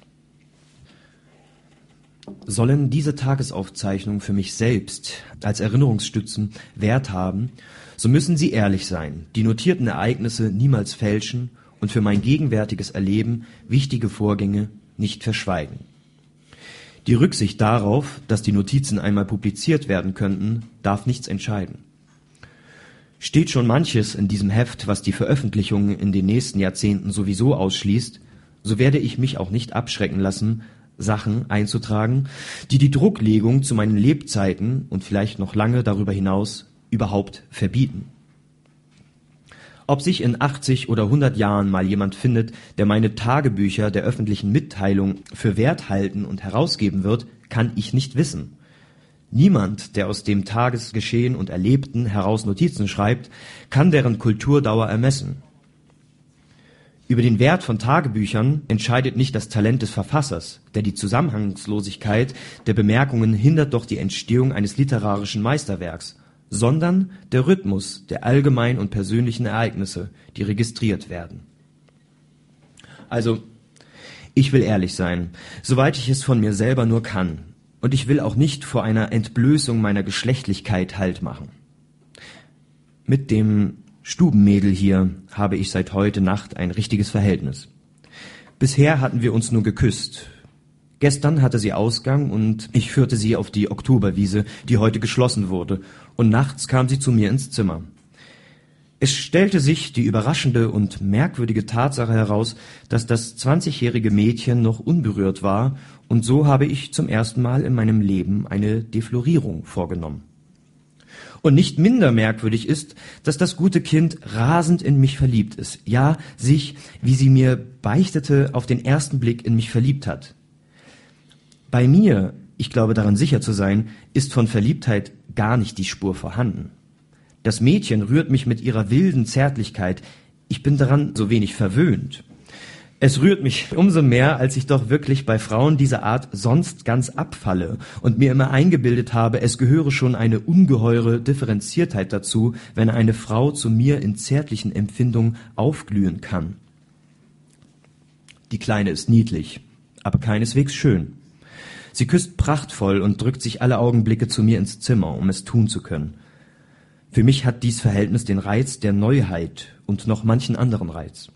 Sollen diese Tagesaufzeichnungen für mich selbst als Erinnerungsstützen Wert haben, so müssen sie ehrlich sein, die notierten Ereignisse niemals fälschen und für mein gegenwärtiges Erleben wichtige Vorgänge nicht verschweigen. Die Rücksicht darauf, dass die Notizen einmal publiziert werden könnten, darf nichts entscheiden. Steht schon manches in diesem Heft, was die Veröffentlichung in den nächsten Jahrzehnten sowieso ausschließt, so werde ich mich auch nicht abschrecken lassen, Sachen einzutragen, die die Drucklegung zu meinen Lebzeiten und vielleicht noch lange darüber hinaus überhaupt verbieten. Ob sich in achtzig oder hundert Jahren mal jemand findet, der meine Tagebücher der öffentlichen Mitteilung für wert halten und herausgeben wird, kann ich nicht wissen. Niemand, der aus dem Tagesgeschehen und Erlebten heraus Notizen schreibt, kann deren Kulturdauer ermessen. Über den Wert von Tagebüchern entscheidet nicht das Talent des Verfassers, denn die Zusammenhangslosigkeit der Bemerkungen hindert doch die Entstehung eines literarischen Meisterwerks, sondern der Rhythmus der allgemeinen und persönlichen Ereignisse, die registriert werden. Also, ich will ehrlich sein, soweit ich es von mir selber nur kann, und ich will auch nicht vor einer Entblößung meiner Geschlechtlichkeit Halt machen. Mit dem Stubenmädel hier habe ich seit heute Nacht ein richtiges Verhältnis. Bisher hatten wir uns nur geküsst. Gestern hatte sie Ausgang und ich führte sie auf die Oktoberwiese, die heute geschlossen wurde, und nachts kam sie zu mir ins Zimmer. Es stellte sich die überraschende und merkwürdige Tatsache heraus, dass das zwanzigjährige Mädchen noch unberührt war, und so habe ich zum ersten Mal in meinem Leben eine Deflorierung vorgenommen. Und nicht minder merkwürdig ist, dass das gute Kind rasend in mich verliebt ist, ja, sich, wie sie mir beichtete, auf den ersten Blick in mich verliebt hat. Bei mir, ich glaube daran sicher zu sein, ist von Verliebtheit gar nicht die Spur vorhanden. Das Mädchen rührt mich mit ihrer wilden Zärtlichkeit, ich bin daran so wenig verwöhnt. Es rührt mich umso mehr, als ich doch wirklich bei Frauen dieser Art sonst ganz abfalle und mir immer eingebildet habe, es gehöre schon eine ungeheure Differenziertheit dazu, wenn eine Frau zu mir in zärtlichen Empfindungen aufglühen kann. Die Kleine ist niedlich, aber keineswegs schön. Sie küsst prachtvoll und drückt sich alle Augenblicke zu mir ins Zimmer, um es tun zu können. Für mich hat dies Verhältnis den Reiz der Neuheit und noch manchen anderen Reiz.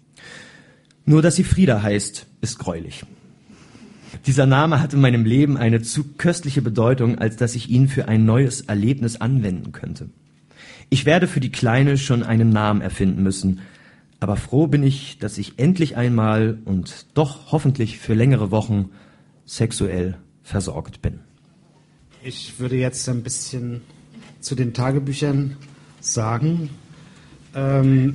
Nur, dass sie Frieda heißt, ist greulich. Dieser Name hat in meinem Leben eine zu köstliche Bedeutung, als dass ich ihn für ein neues Erlebnis anwenden könnte. Ich werde für die Kleine schon einen Namen erfinden müssen, aber froh bin ich, dass ich endlich einmal und doch hoffentlich für längere Wochen sexuell versorgt bin. Ich würde jetzt ein bisschen zu den Tagebüchern sagen. Ähm,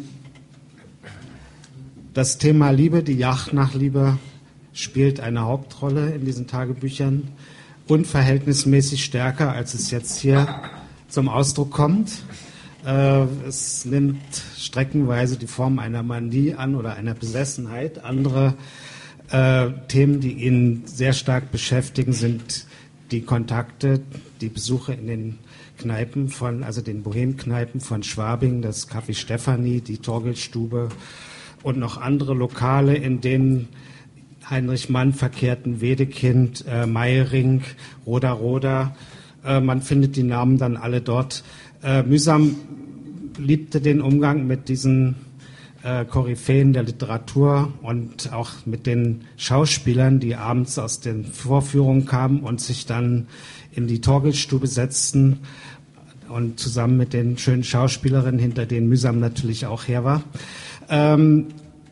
das Thema Liebe, die Jagd nach Liebe, spielt eine Hauptrolle in diesen Tagebüchern, unverhältnismäßig stärker, als es jetzt hier zum Ausdruck kommt. Äh, es nimmt streckenweise die Form einer Manie an oder einer Besessenheit. Andere äh, Themen, die ihn sehr stark beschäftigen, sind die Kontakte, die Besuche in den Kneipen von, also den Bohemkneipen von Schwabing, das Café Stefanie, die Torgelstube und noch andere Lokale, in denen Heinrich Mann verkehrten, Wedekind, äh, Meiring, Roda Roda. Äh, man findet die Namen dann alle dort. Äh, Mühsam liebte den Umgang mit diesen äh, Koryphäen der Literatur und auch mit den Schauspielern, die abends aus den Vorführungen kamen und sich dann in die Torgelstube setzten und zusammen mit den schönen Schauspielerinnen, hinter denen Mühsam natürlich auch her war. Ähm,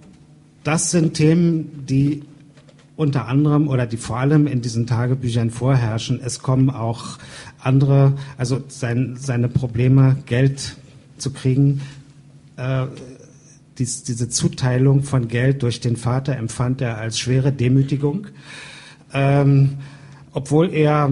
das sind Themen, die unter anderem oder die vor allem in diesen Tagebüchern vorherrschen. Es kommen auch andere, also sein, seine Probleme, Geld zu kriegen. Äh, dies, diese Zuteilung von Geld durch den Vater empfand er als schwere Demütigung. Ähm, obwohl er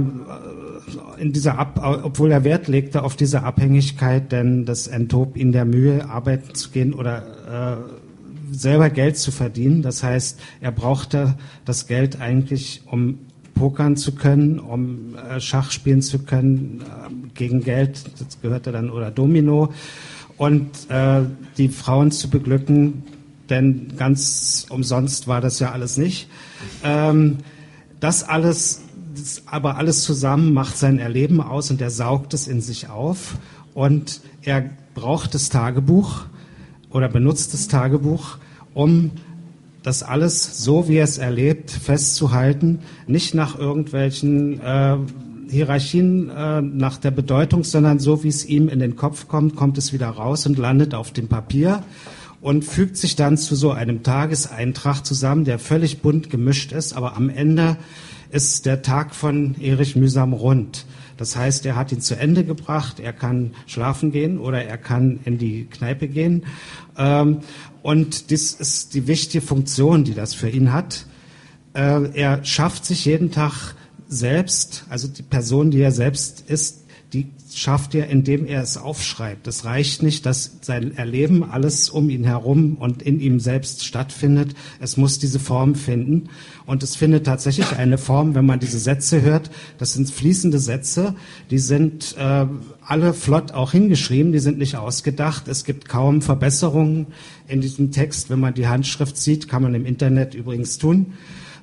in dieser Ab, obwohl er Wert legte auf diese Abhängigkeit, denn das enthob ihn der Mühe, arbeiten zu gehen oder äh, selber Geld zu verdienen. Das heißt, er brauchte das Geld eigentlich, um pokern zu können, um äh, Schach spielen zu können, äh, gegen Geld, das gehörte dann, oder Domino, und äh, die Frauen zu beglücken, denn ganz umsonst war das ja alles nicht. Ähm, das alles, das aber alles zusammen macht sein Erleben aus und er saugt es in sich auf und er braucht das Tagebuch oder benutzt das Tagebuch, um das alles, so wie er es erlebt, festzuhalten, nicht nach irgendwelchen äh, Hierarchien, äh, nach der Bedeutung, sondern so wie es ihm in den Kopf kommt, kommt es wieder raus und landet auf dem Papier und fügt sich dann zu so einem Tageseintrag zusammen, der völlig bunt gemischt ist, aber am Ende ist der Tag von Erich Mühsam rund. Das heißt, er hat ihn zu Ende gebracht, er kann schlafen gehen oder er kann in die Kneipe gehen. Ähm, und das ist die wichtige Funktion, die das für ihn hat. Äh, er schafft sich jeden Tag selbst, also die Person, die er selbst ist, die schafft er, indem er es aufschreibt. Es reicht nicht, dass sein Erleben alles um ihn herum und in ihm selbst stattfindet. Es muss diese Form finden. Und es findet tatsächlich eine Form, wenn man diese Sätze hört. Das sind fließende Sätze. Die sind äh, alle flott auch hingeschrieben. Die sind nicht ausgedacht. Es gibt kaum Verbesserungen in diesem Text. Wenn man die Handschrift sieht, kann man im Internet übrigens tun.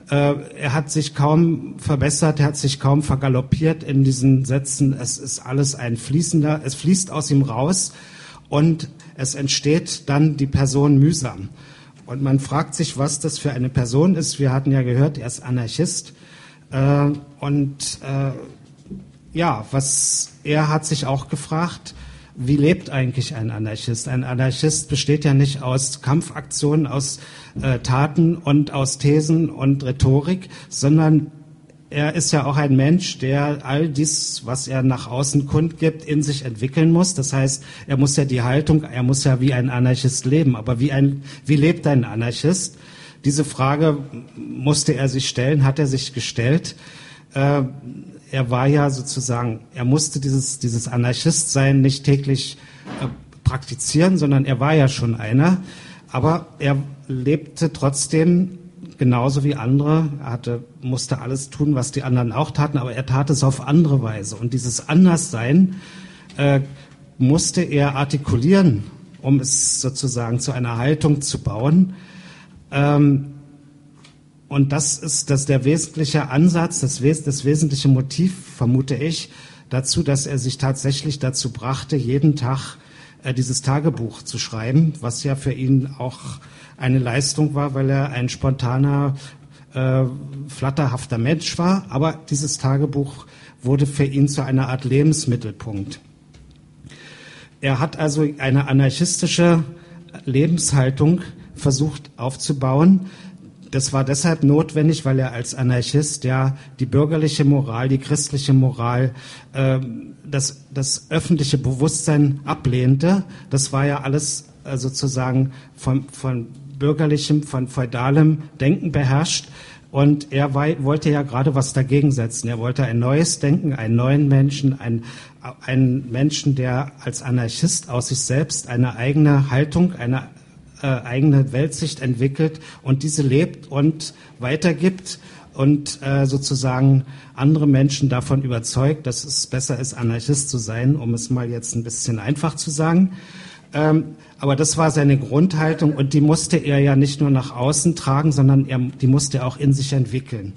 Er hat sich kaum verbessert, er hat sich kaum vergaloppiert in diesen Sätzen. Es ist alles ein fließender, es fließt aus ihm raus und es entsteht dann die Person Mühsam. Und man fragt sich, was das für eine Person ist. Wir hatten ja gehört, er ist Anarchist. Und ja, was er hat sich auch gefragt, wie lebt eigentlich ein Anarchist? Ein Anarchist besteht ja nicht aus Kampfaktionen, aus äh, Taten und aus Thesen und Rhetorik, sondern er ist ja auch ein Mensch, der all dies, was er nach außen kundgibt, in sich entwickeln muss. Das heißt, er muss ja die Haltung, er muss ja wie ein Anarchist leben. Aber wie ein, wie lebt ein Anarchist? Diese Frage musste er sich stellen, hat er sich gestellt. Äh, Er war ja sozusagen, er musste dieses, dieses Anarchist-Sein nicht täglich äh, praktizieren, sondern er war ja schon einer. Aber er lebte trotzdem genauso wie andere. Er hatte, musste alles tun, was die anderen auch taten, aber er tat es auf andere Weise. Und dieses Anderssein äh, musste er artikulieren, um es sozusagen zu einer Haltung zu bauen. Ähm, Und das ist das der wesentliche Ansatz, das, Wes- das wesentliche Motiv, vermute ich, dazu, dass er sich tatsächlich dazu brachte, jeden Tag äh, dieses Tagebuch zu schreiben, was ja für ihn auch eine Leistung war, weil er ein spontaner, äh, flatterhafter Mensch war. Aber dieses Tagebuch wurde für ihn zu einer Art Lebensmittelpunkt. Er hat also eine anarchistische Lebenshaltung versucht aufzubauen. Das war deshalb notwendig, weil er als Anarchist ja die bürgerliche Moral, die christliche Moral, äh, das, das öffentliche Bewusstsein ablehnte. Das war ja alles äh, sozusagen von, von bürgerlichem, von feudalem Denken beherrscht. Und er war, wollte ja gerade was dagegen setzen. Er wollte ein neues Denken, einen neuen Menschen, ein, einen Menschen, der als Anarchist aus sich selbst eine eigene Haltung, eine Äh, eigene Weltsicht entwickelt und diese lebt und weitergibt und äh, sozusagen andere Menschen davon überzeugt, dass es besser ist, Anarchist zu sein, um es mal jetzt ein bisschen einfach zu sagen. Ähm, aber das war seine Grundhaltung und die musste er ja nicht nur nach außen tragen, sondern er, die musste er auch in sich entwickeln.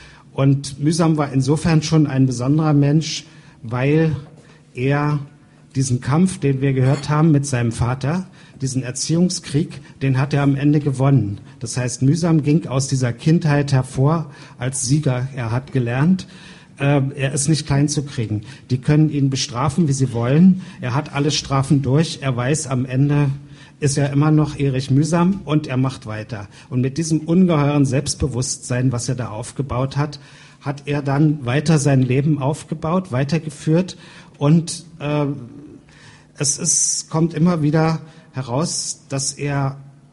Und Mühsam war insofern schon ein besonderer Mensch, weil er diesen Kampf, den wir gehört haben mit seinem Vater, diesen Erziehungskrieg, den hat er am Ende gewonnen. Das heißt, Mühsam ging aus dieser Kindheit hervor als Sieger. Er hat gelernt, äh, er ist nicht klein zu kriegen. Die können ihn bestrafen, wie sie wollen. Er hat alle Strafen durch. Er weiß, am Ende ist er immer noch Erich Mühsam und er macht weiter. Und mit diesem ungeheuren Selbstbewusstsein, was er da aufgebaut hat, hat er dann weiter sein Leben aufgebaut, weitergeführt. Und äh, es ist, kommt immer wieder heraus, dass er,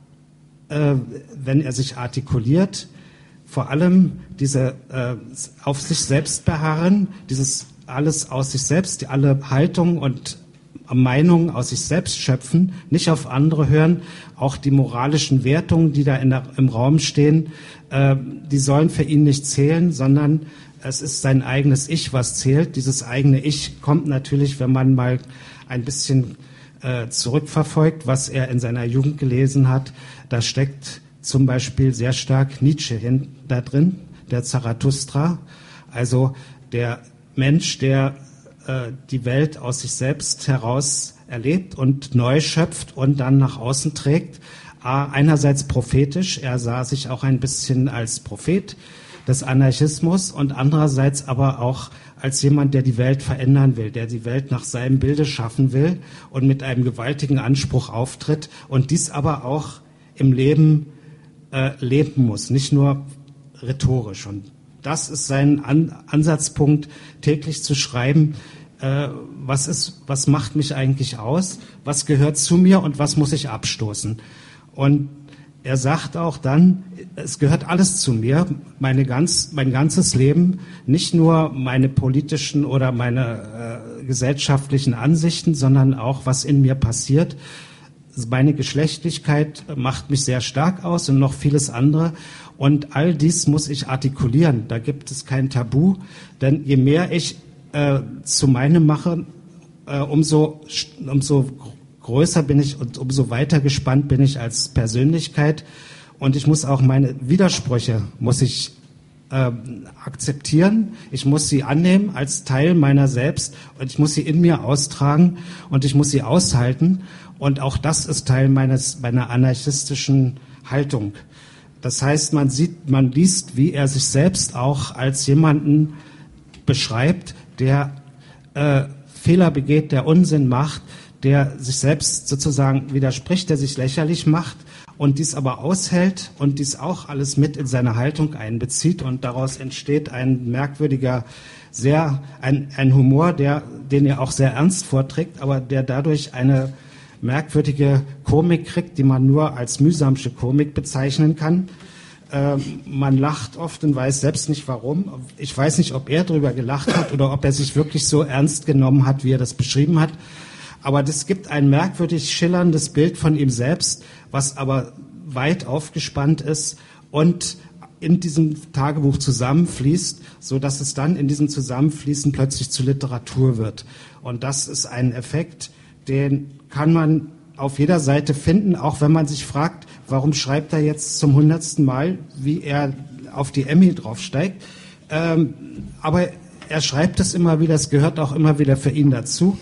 äh, wenn er sich artikuliert, vor allem diese äh, auf sich selbst beharren, dieses alles aus sich selbst, die alle Haltung und Meinungen aus sich selbst schöpfen, nicht auf andere hören, auch die moralischen Wertungen, die da in der, im Raum stehen, äh, die sollen für ihn nicht zählen, sondern es ist sein eigenes Ich, was zählt. Dieses eigene Ich kommt natürlich, wenn man mal ein bisschen äh, zurückverfolgt, was er in seiner Jugend gelesen hat. Da steckt zum Beispiel sehr stark Nietzsche hin, da drin, der Zarathustra, also der Mensch, der äh, die Welt aus sich selbst heraus erlebt und neu schöpft und dann nach außen trägt. Einerseits prophetisch, er sah sich auch ein bisschen als Prophet des Anarchismus und andererseits aber auch als jemand, der die Welt verändern will, der die Welt nach seinem Bilde schaffen will und mit einem gewaltigen Anspruch auftritt und dies aber auch im Leben äh, leben muss, nicht nur rhetorisch. Und das ist sein An- Ansatzpunkt, täglich zu schreiben, äh, was ist, was macht mich eigentlich aus, was gehört zu mir und was muss ich abstoßen. Und er sagt auch dann, es gehört alles zu mir, meine ganz, mein ganzes Leben, nicht nur meine politischen oder meine äh, gesellschaftlichen Ansichten, sondern auch, was in mir passiert. Meine Geschlechtlichkeit macht mich sehr stark aus und noch vieles andere. Und all dies muss ich artikulieren. Da gibt es kein Tabu, denn je mehr ich äh, zu meinem mache, äh, umso, umso größer bin ich und umso weiter gespannt bin ich als Persönlichkeit. Und ich muss auch meine Widersprüche muss ich äh, akzeptieren. Ich muss sie annehmen als Teil meiner selbst und ich muss sie in mir austragen und ich muss sie aushalten. Und auch das ist Teil meines meiner anarchistischen Haltung. Das heißt, man sieht, man liest, wie er sich selbst auch als jemanden beschreibt, der äh, Fehler begeht, der Unsinn macht, der sich selbst sozusagen widerspricht, der sich lächerlich macht und dies aber aushält und dies auch alles mit in seine Haltung einbezieht und daraus entsteht ein merkwürdiger, sehr ein, ein Humor, der den er auch sehr ernst vorträgt, aber der dadurch eine merkwürdige Komik kriegt, die man nur als mühsamsche Komik bezeichnen kann. Ähm, man lacht oft und weiß selbst nicht warum. Ich weiß nicht, ob er darüber gelacht hat oder ob er sich wirklich so ernst genommen hat, wie er das beschrieben hat. Aber das gibt ein merkwürdig schillerndes Bild von ihm selbst, was aber weit aufgespannt ist und in diesem Tagebuch zusammenfließt, so dass es dann in diesem Zusammenfließen plötzlich zu Literatur wird. Und das ist ein Effekt, den kann man auf jeder Seite finden, auch wenn man sich fragt, warum schreibt er jetzt zum hundertsten Mal, wie er auf die Emmy draufsteigt. Ähm, aber er schreibt es immer wieder, es gehört auch immer wieder für ihn dazu.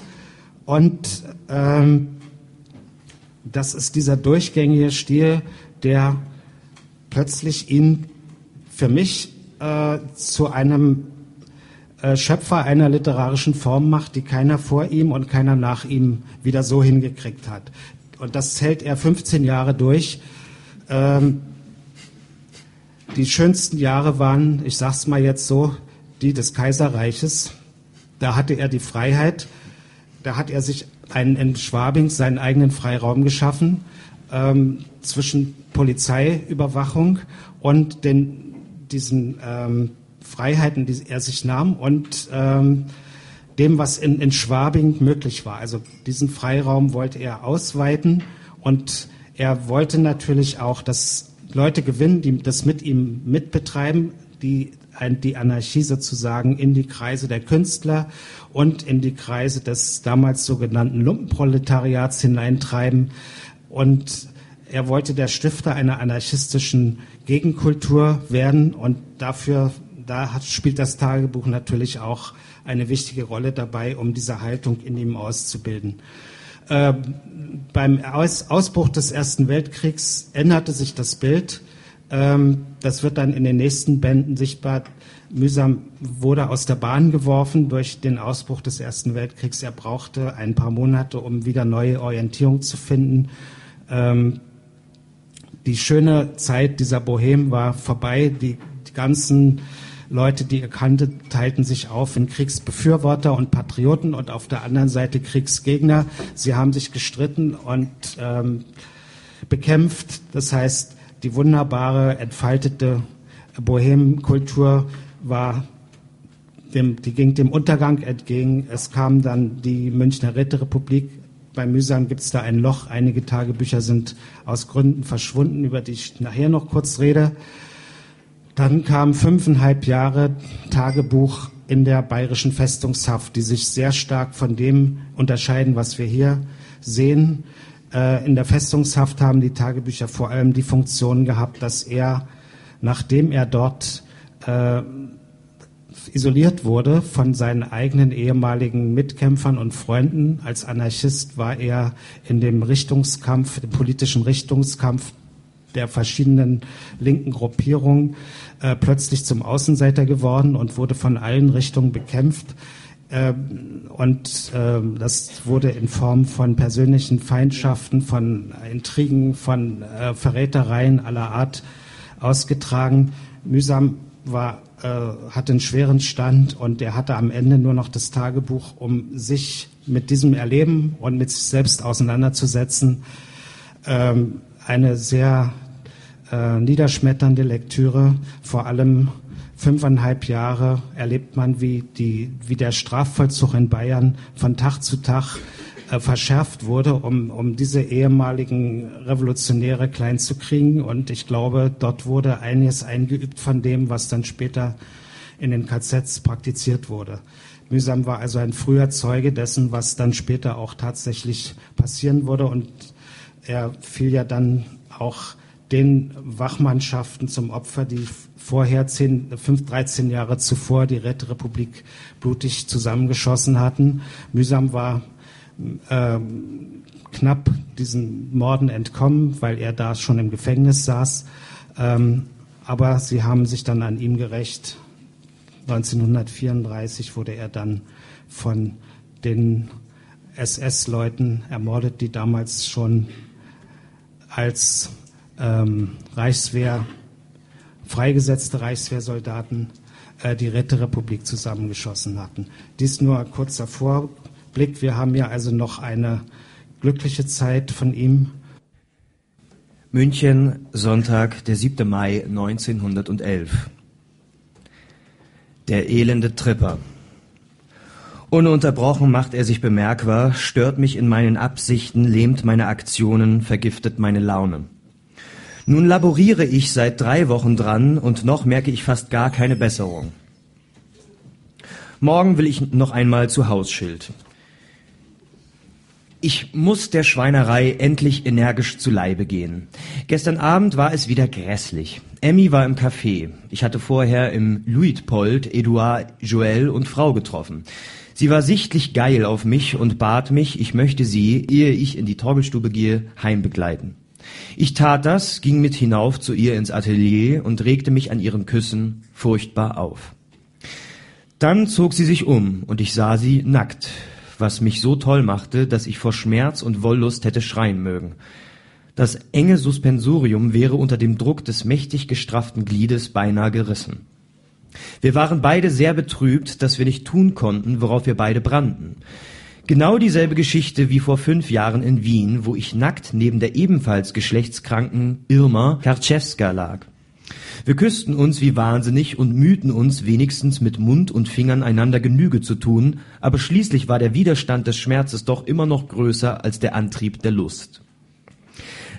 Und ähm, das ist dieser durchgängige Stil, der plötzlich ihn für mich äh, zu einem äh, Schöpfer einer literarischen Form macht, die keiner vor ihm und keiner nach ihm wieder so hingekriegt hat. Und das hält er fünfzehn Jahre durch. Ähm, die schönsten Jahre waren, ich sag's mal jetzt so, die des Kaiserreiches. Da hatte er die Freiheit. Da hat er sich einen, in Schwabing seinen eigenen Freiraum geschaffen ähm, zwischen Polizeiüberwachung und den, diesen ähm, Freiheiten, die er sich nahm und ähm, dem, was in, in Schwabing möglich war. Also diesen Freiraum wollte er ausweiten und er wollte natürlich auch, dass Leute gewinnen, die das mit ihm mitbetreiben, die die Anarchie sozusagen in die Kreise der Künstler und in die Kreise des damals sogenannten Lumpenproletariats hineintreiben. Und er wollte der Stifter einer anarchistischen Gegenkultur werden, und dafür, da hat, spielt das Tagebuch natürlich auch eine wichtige Rolle dabei, um diese Haltung in ihm auszubilden. Äh, beim Aus, Ausbruch des Ersten Weltkriegs änderte sich das Bild. Ähm, das wird dann in den nächsten Bänden sichtbar. Mühsam wurde aus der Bahn geworfen durch den Ausbruch des Ersten Weltkriegs. Er brauchte ein paar Monate, um wieder neue Orientierung zu finden. Ähm, die schöne Zeit dieser Bohème war vorbei. Die, die ganzen Leute, die er kannte, teilten sich auf in Kriegsbefürworter und Patrioten und auf der anderen Seite Kriegsgegner. Sie haben sich gestritten und ähm, bekämpft. Das heißt, die wunderbare, entfaltete Bohème-Kultur war dem, die ging dem Untergang entgegen. Es kam dann die Münchner Räterepublik. Bei Mühsam gibt es da ein Loch. Einige Tagebücher sind aus Gründen verschwunden, über die ich nachher noch kurz rede. Dann kamen fünfeinhalb Jahre Tagebuch in der bayerischen Festungshaft, die sich sehr stark von dem unterscheiden, was wir hier sehen. Äh, in der Festungshaft haben die Tagebücher vor allem die Funktion gehabt, dass er, nachdem er dort äh, isoliert wurde von seinen eigenen ehemaligen Mitkämpfern und Freunden, als Anarchist war er in dem Richtungskampf, dem politischen Richtungskampf der verschiedenen linken Gruppierungen äh, plötzlich zum Außenseiter geworden und wurde von allen Richtungen bekämpft. Ähm, und äh, das wurde in Form von persönlichen Feindschaften, von Intrigen, von äh, Verrätereien aller Art ausgetragen. Mühsam war, äh, hatte einen schweren Stand, und er hatte am Ende nur noch das Tagebuch, um sich mit diesem Erleben und mit sich selbst auseinanderzusetzen. Ähm, eine sehr äh, niederschmetternde Lektüre. Vor allem fünfeinhalb Jahre erlebt man, wie, die, wie der Strafvollzug in Bayern von Tag zu Tag äh, verschärft wurde, um, um diese ehemaligen Revolutionäre klein zu kriegen. Und ich glaube, dort wurde einiges eingeübt von dem, was dann später in den K Zs praktiziert wurde. Mühsam war also ein früher Zeuge dessen, was dann später auch tatsächlich passieren wurde. Und er fiel ja dann auch den Wachmannschaften zum Opfer, die vorher zehn, fünf, dreizehn Jahre zuvor die Räterepublik blutig zusammengeschossen hatten. Mühsam war äh, knapp diesen Morden entkommen, weil er da schon im Gefängnis saß. Ähm, aber sie haben sich dann an ihm gerächt. neunzehnhundertvierunddreißig wurde er dann von den S S-Leuten ermordet, die damals schon als ähm, Reichswehr, freigesetzte Reichswehrsoldaten äh, die Räterepublik zusammengeschossen hatten. Dies nur ein kurzer Vorblick. Wir haben ja also noch eine glückliche Zeit von ihm. München, Sonntag, der siebte Mai neunzehnhundertelf. Der elende Tripper. Ununterbrochen macht er sich bemerkbar, stört mich in meinen Absichten, lähmt meine Aktionen, vergiftet meine Laune. Nun laboriere ich seit drei Wochen dran und noch merke ich fast gar keine Besserung. Morgen will ich noch einmal zu Hausschild. Ich muss der Schweinerei endlich energisch zu Leibe gehen. Gestern Abend war es wieder grässlich. Emmy war im Café. Ich hatte vorher im Luitpold Eduard, Joël und Frau getroffen. Sie war sichtlich geil auf mich und bat mich, ich möchte sie, ehe ich in die Torgelstube gehe, heimbegleiten. Ich tat das, ging mit hinauf zu ihr ins Atelier und regte mich an ihren Küssen furchtbar auf. Dann zog sie sich um und ich sah sie nackt, was mich so toll machte, dass ich vor Schmerz und Wollust hätte schreien mögen. Das enge Suspensorium wäre unter dem Druck des mächtig gestrafften Gliedes beinahe gerissen. Wir waren beide sehr betrübt, dass wir nicht tun konnten, worauf wir beide brannten. Genau dieselbe Geschichte wie vor fünf Jahren in Wien, wo ich nackt neben der ebenfalls geschlechtskranken Irma Karczewska lag. Wir küssten uns wie wahnsinnig und mühten uns, wenigstens mit Mund und Fingern einander Genüge zu tun, aber schließlich war der Widerstand des Schmerzes doch immer noch größer als der Antrieb der Lust.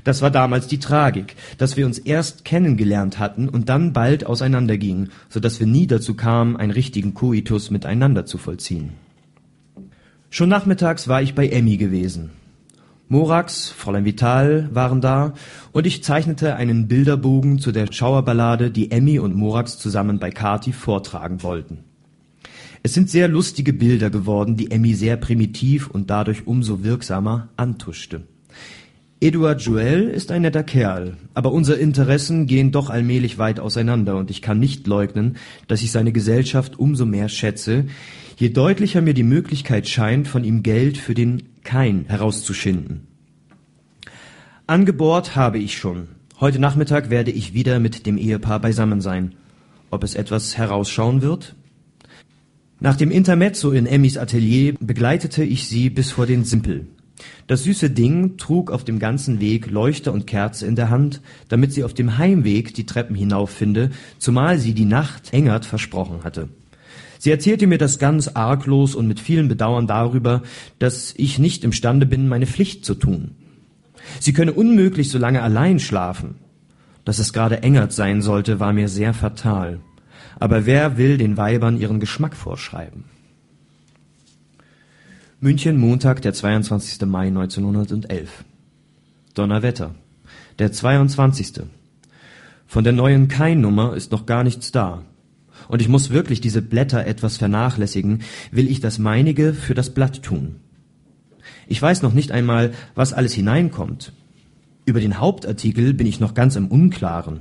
Das war damals die Tragik, dass wir uns erst kennengelernt hatten und dann bald auseinandergingen, so dass wir nie dazu kamen, einen richtigen Koitus miteinander zu vollziehen. Schon nachmittags war ich bei Emmy gewesen. Morax, Fräulein Vital waren da und ich zeichnete einen Bilderbogen zu der Schauerballade, die Emmy und Morax zusammen bei Kati vortragen wollten. Es sind sehr lustige Bilder geworden, die Emmy sehr primitiv und dadurch umso wirksamer antuschte. Eduard Joel ist ein netter Kerl, aber unsere Interessen gehen doch allmählich weit auseinander und ich kann nicht leugnen, dass ich seine Gesellschaft umso mehr schätze, je deutlicher mir die Möglichkeit scheint, von ihm Geld für den Kain herauszuschinden. Angebohrt habe ich schon. Heute Nachmittag werde ich wieder mit dem Ehepaar beisammen sein. Ob es etwas herausschauen wird? Nach dem Intermezzo in Emmys Atelier begleitete ich sie bis vor den Simpel. Das süße Ding trug auf dem ganzen Weg Leuchter und Kerze in der Hand, damit sie auf dem Heimweg die Treppen hinauffinde, zumal sie die Nacht Engert versprochen hatte. Sie erzählte mir das ganz arglos und mit vielem Bedauern darüber, dass ich nicht imstande bin, meine Pflicht zu tun. Sie könne unmöglich so lange allein schlafen. Dass es gerade Engert sein sollte, war mir sehr fatal. Aber wer will den Weibern ihren Geschmack vorschreiben? München, Montag, der zweiundzwanzigster Mai neunzehnhundertelf. Donnerwetter. Der zweiundzwanzigste. Von der neuen Kain-Nummer ist noch gar nichts da. Und ich muss wirklich diese Blätter etwas vernachlässigen, will ich das meinige für das Blatt tun. Ich weiß noch nicht einmal, was alles hineinkommt. Über den Hauptartikel bin ich noch ganz im Unklaren.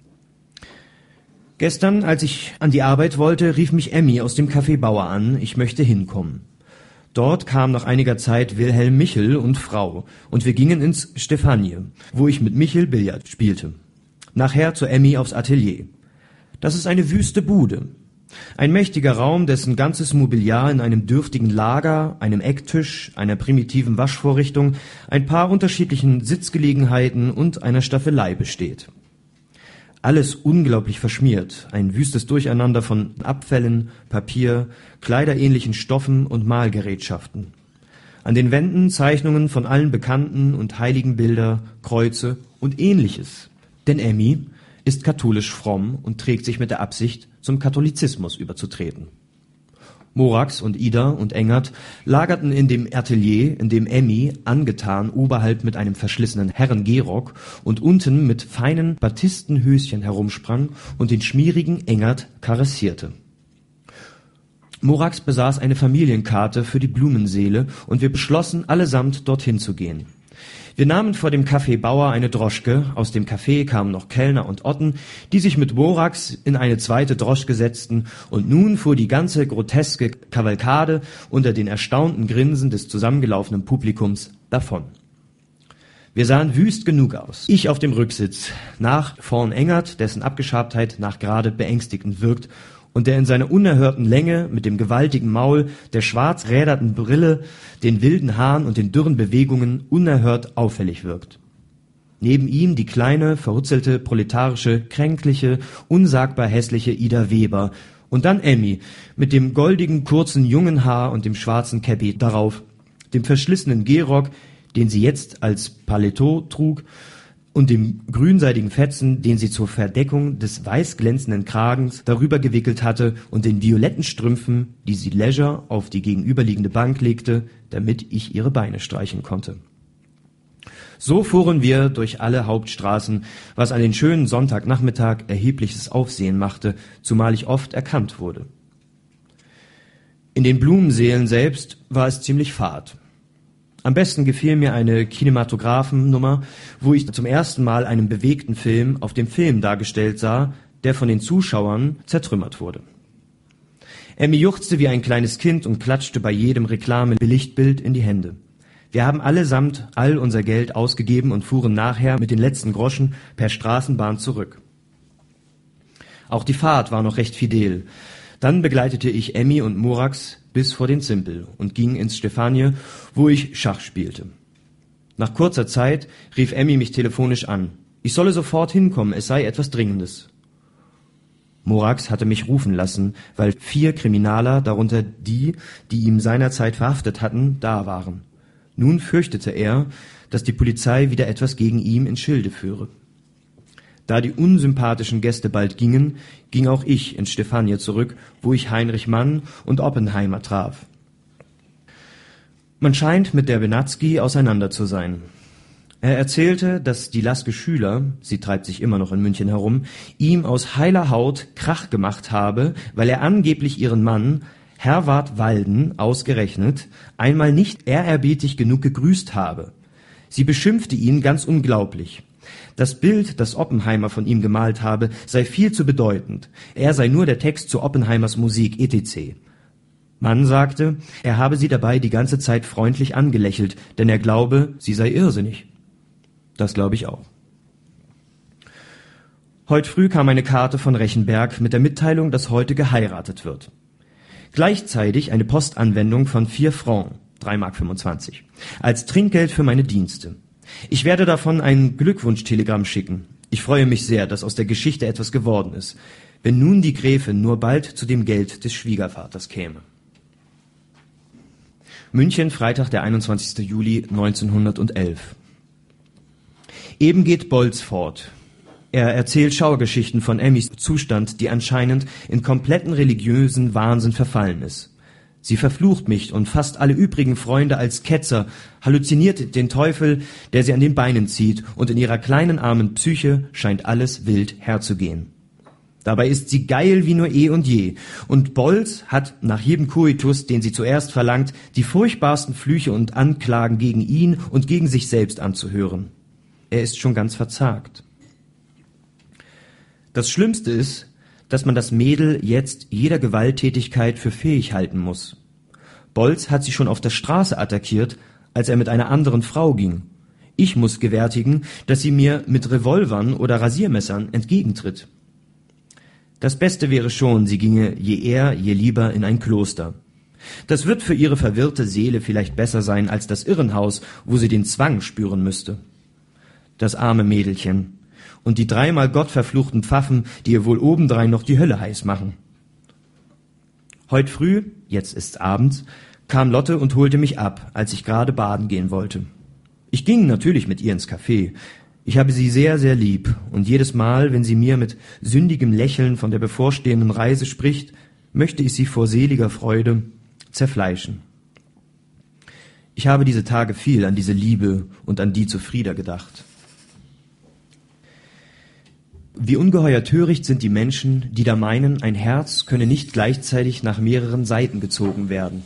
Gestern, als ich an die Arbeit wollte, rief mich Emmy aus dem Café Bauer an, ich möchte hinkommen. Dort kam nach einiger Zeit Wilhelm Michel und Frau, und wir gingen ins Stefanie, wo ich mit Michel Billard spielte. Nachher zu Emmy aufs Atelier. Das ist eine wüste Bude. Ein mächtiger Raum, dessen ganzes Mobiliar in einem dürftigen Lager, einem Ecktisch, einer primitiven Waschvorrichtung, ein paar unterschiedlichen Sitzgelegenheiten und einer Staffelei besteht. Alles unglaublich verschmiert, ein wüstes Durcheinander von Abfällen, Papier, kleiderähnlichen Stoffen und Malgerätschaften. An den Wänden Zeichnungen von allen bekannten und heiligen Bilder, Kreuze und Ähnliches. Denn Emmy ist katholisch fromm und trägt sich mit der Absicht, zum Katholizismus überzutreten. Morax und Ida und Engert lagerten in dem Atelier, in dem Emmy, angetan oberhalb mit einem verschlissenen Herren-Gehrock und unten mit feinen Batistenhöschen herumsprang und den schmierigen Engert karessierte. Morax besaß eine Familienkarte für die Blumenseele und wir beschlossen, allesamt dorthin zu gehen. Wir nahmen vor dem Café Bauer eine Droschke, aus dem Café kamen noch Kellner und Otten, die sich mit Morax in eine zweite Droschke setzten, und nun fuhr die ganze groteske Kavalkade unter den erstaunten Grinsen des zusammengelaufenen Publikums davon. Wir sahen wüst genug aus. Ich auf dem Rücksitz, nach vorn Engert, dessen Abgeschabtheit nach gerade beängstigend wirkt, und der in seiner unerhörten Länge, mit dem gewaltigen Maul, der schwarz räderten Brille, den wilden Haaren und den dürren Bewegungen unerhört auffällig wirkt. Neben ihm die kleine, verhutzelte, proletarische, kränkliche, unsagbar hässliche Ida Weber und dann Emmy mit dem goldigen, kurzen, jungen Haar und dem schwarzen Käppi darauf, dem verschlissenen Gehrock, den sie jetzt als Paletot trug, und dem grünseidigen Fetzen, den sie zur Verdeckung des weiß glänzenden Kragens darüber gewickelt hatte, und den violetten Strümpfen, die sie leger auf die gegenüberliegende Bank legte, damit ich ihre Beine streichen konnte. So fuhren wir durch alle Hauptstraßen, was an den schönen Sonntagnachmittag erhebliches Aufsehen machte, zumal ich oft erkannt wurde. In den Blumenseelen selbst war es ziemlich fad. Am besten gefiel mir eine Kinematographennummer, wo ich zum ersten Mal einen bewegten Film auf dem Film dargestellt sah, der von den Zuschauern zertrümmert wurde. Emmy juchzte wie ein kleines Kind und klatschte bei jedem Reklame-Belichtbild in die Hände. Wir haben allesamt all unser Geld ausgegeben und fuhren nachher mit den letzten Groschen per Straßenbahn zurück. Auch die Fahrt war noch recht fidel. Dann begleitete ich Emmy und Morax bis vor den Zimpel und ging ins Stefanie, wo ich Schach spielte. Nach kurzer Zeit rief Emmy mich telefonisch an. Ich solle sofort hinkommen, es sei etwas Dringendes. Morax hatte mich rufen lassen, weil vier Kriminaler, darunter die, die ihn seinerzeit verhaftet hatten, da waren. Nun fürchtete er, dass die Polizei wieder etwas gegen ihn ins Schilde führe. Da die unsympathischen Gäste bald gingen, ging auch ich ins Stefania zurück, wo ich Heinrich Mann und Oppenheimer traf. Man scheint mit der Benatzky auseinander zu sein. Er erzählte, dass die Laske Schüler, sie treibt sich immer noch in München herum, ihm aus heiler Haut Krach gemacht habe, weil er angeblich ihren Mann, Herwart Walden, ausgerechnet, einmal nicht ehrerbietig genug gegrüßt habe. Sie beschimpfte ihn ganz unglaublich. Das Bild, das Oppenheimer von ihm gemalt habe, sei viel zu bedeutend. Er sei nur der Text zu Oppenheimers Musik et cetera. Mann sagte, er habe sie dabei die ganze Zeit freundlich angelächelt, denn er glaube, sie sei irrsinnig. Das glaube ich auch. Heute früh kam eine Karte von Rechenberg mit der Mitteilung, dass heute geheiratet wird. Gleichzeitig eine Postanwendung von vier Francs, drei Mark fünfundzwanzig, als Trinkgeld für meine Dienste. Ich werde davon ein Glückwunschtelegramm schicken. Ich freue mich sehr, dass aus der Geschichte etwas geworden ist, wenn nun die Gräfin nur bald zu dem Geld des Schwiegervaters käme. München, Freitag, der einundzwanzigster Juli neunzehnhundertelf. Eben geht Bolz fort. Er erzählt Schauergeschichten von Emmys Zustand, die anscheinend in kompletten religiösen Wahnsinn verfallen ist. Sie verflucht mich und fast alle übrigen Freunde als Ketzer, halluziniert den Teufel, der sie an den Beinen zieht, und in ihrer kleinen armen Psyche scheint alles wild herzugehen. Dabei ist sie geil wie nur eh und je, und Bolz hat nach jedem Koitus, den sie zuerst verlangt, die furchtbarsten Flüche und Anklagen gegen ihn und gegen sich selbst anzuhören. Er ist schon ganz verzagt. Das Schlimmste ist, dass man das Mädel jetzt jeder Gewalttätigkeit für fähig halten muss. Bolz hat sie schon auf der Straße attackiert, als er mit einer anderen Frau ging. Ich muss gewärtigen, dass sie mir mit Revolvern oder Rasiermessern entgegentritt. Das Beste wäre schon, sie ginge je eher, je lieber in ein Kloster. Das wird für ihre verwirrte Seele vielleicht besser sein als das Irrenhaus, wo sie den Zwang spüren müsste. Das arme Mädelchen. Und die dreimal gottverfluchten Pfaffen, die ihr wohl obendrein noch die Hölle heiß machen. Heut früh, jetzt ist's abends, kam Lotte und holte mich ab, als ich gerade baden gehen wollte. Ich ging natürlich mit ihr ins Café. Ich habe sie sehr, sehr lieb, und jedes Mal, wenn sie mir mit sündigem Lächeln von der bevorstehenden Reise spricht, möchte ich sie vor seliger Freude zerfleischen. Ich habe diese Tage viel an diese Liebe und an die zu Frieda gedacht. Wie ungeheuer töricht sind die Menschen, die da meinen, ein Herz könne nicht gleichzeitig nach mehreren Seiten gezogen werden.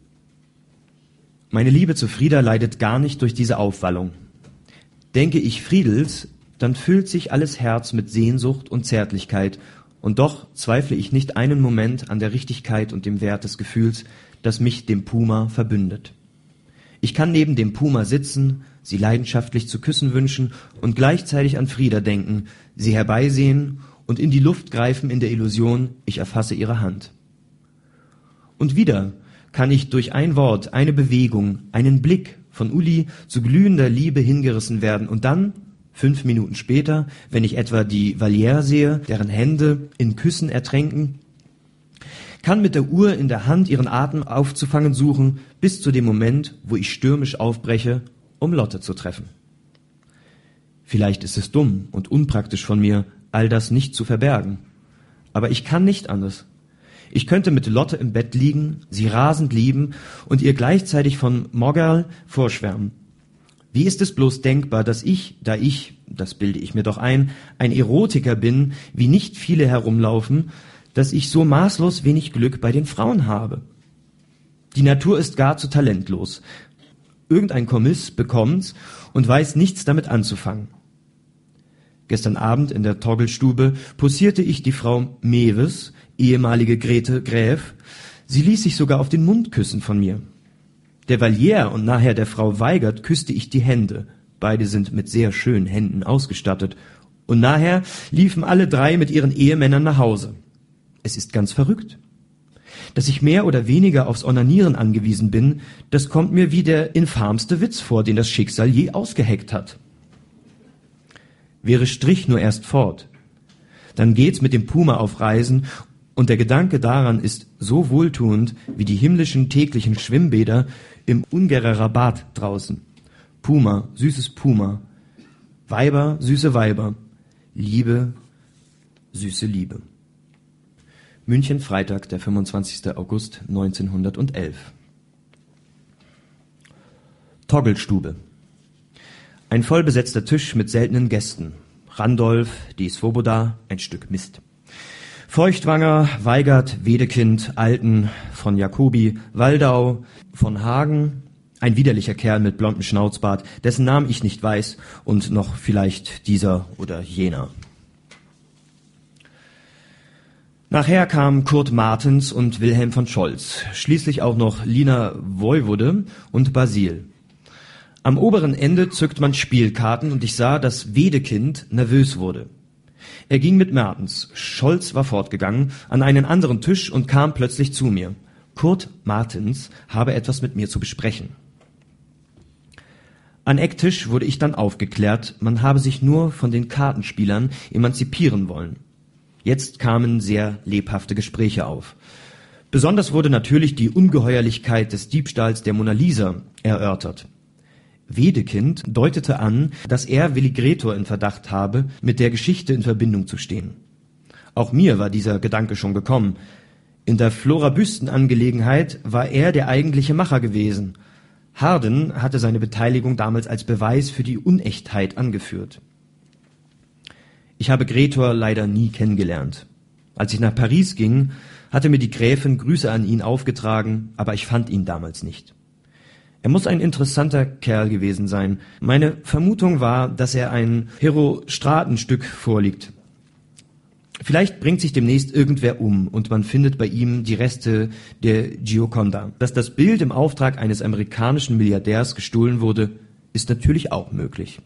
Meine Liebe zu Frieda leidet gar nicht durch diese Aufwallung. Denke ich Friedels, dann füllt sich alles Herz mit Sehnsucht und Zärtlichkeit, und doch zweifle ich nicht einen Moment an der Richtigkeit und dem Wert des Gefühls, das mich dem Puma verbündet. Ich kann neben dem Puma sitzen, sie leidenschaftlich zu küssen wünschen und gleichzeitig an Frieda denken, sie herbeisehen und in die Luft greifen in der Illusion, ich erfasse ihre Hand. Und wieder kann ich durch ein Wort, eine Bewegung, einen Blick von Uli zu glühender Liebe hingerissen werden und dann, fünf Minuten später, wenn ich etwa die Valière sehe, deren Hände in Küssen ertränken, kann mit der Uhr in der Hand ihren Atem aufzufangen suchen, bis zu dem Moment, wo ich stürmisch aufbreche, um Lotte zu treffen. Vielleicht ist es dumm und unpraktisch von mir, all das nicht zu verbergen. Aber ich kann nicht anders. Ich könnte mit Lotte im Bett liegen, sie rasend lieben und ihr gleichzeitig von Moggerl vorschwärmen. Wie ist es bloß denkbar, dass ich, da ich, das bilde ich mir doch ein, ein Erotiker bin, wie nicht viele herumlaufen, dass ich so maßlos wenig Glück bei den Frauen habe? Die Natur ist gar zu talentlos. Irgendein Kommiss bekommt's und weiß nichts damit anzufangen. Gestern Abend in der Torgelstube posierte ich die Frau Mewes, ehemalige Grete Gräf. Sie ließ sich sogar auf den Mund küssen von mir. Der Valière und nachher der Frau Weigert küsste ich die Hände. Beide sind mit sehr schönen Händen ausgestattet. Und nachher liefen alle drei mit ihren Ehemännern nach Hause. Es ist ganz verrückt. Dass ich mehr oder weniger aufs Onanieren angewiesen bin, das kommt mir wie der infamste Witz vor, den das Schicksal je ausgeheckt hat. Wäre Strich nur erst fort. Dann geht's mit dem Puma auf Reisen Und der Gedanke daran ist so wohltuend wie die himmlischen täglichen Schwimmbäder im Ungererer Bad draußen. Puma, süßes Puma. Weiber, süße Weiber. Liebe, süße Liebe. München, Freitag, der fünfundzwanzigster August neunzehnhundertelf. Toggelstube. Ein vollbesetzter Tisch mit seltenen Gästen. Randolph, die Svoboda, ein Stück Mist. Feuchtwanger, Weigert, Wedekind, Alten, von Jacobi, Waldau, von Hagen, ein widerlicher Kerl mit blondem Schnauzbart, dessen Namen ich nicht weiß, und noch vielleicht dieser oder jener. Nachher kamen Kurt Martens und Wilhelm von Scholz, schließlich auch noch Lina Woiwode und Basil. Am oberen Ende zückt man Spielkarten und ich sah, dass Wedekind nervös wurde. Er ging mit Mertens, Scholz war fortgegangen, an einen anderen Tisch und kam plötzlich zu mir. Kurt Martens habe etwas mit mir zu besprechen. An Ecktisch wurde ich dann aufgeklärt, man habe sich nur von den Kartenspielern emanzipieren wollen. Jetzt kamen sehr lebhafte Gespräche auf. Besonders wurde natürlich die Ungeheuerlichkeit des Diebstahls der Mona Lisa erörtert. Wedekind deutete an, dass er Willi Gretor in Verdacht habe, mit der Geschichte in Verbindung zu stehen. Auch mir war dieser Gedanke schon gekommen. In der Flora-Büsten-Angelegenheit war er der eigentliche Macher gewesen. Harden hatte seine Beteiligung damals als Beweis für die Unechtheit angeführt. Ich habe Gretor leider nie kennengelernt. Als ich nach Paris ging, hatte mir die Gräfin Grüße an ihn aufgetragen, aber ich fand ihn damals nicht. Er muss ein interessanter Kerl gewesen sein. Meine Vermutung war, dass er ein Herostratenstück vorliegt. Vielleicht bringt sich demnächst irgendwer um und man findet bei ihm die Reste der Gioconda. Dass das Bild im Auftrag eines amerikanischen Milliardärs gestohlen wurde, ist natürlich auch möglich.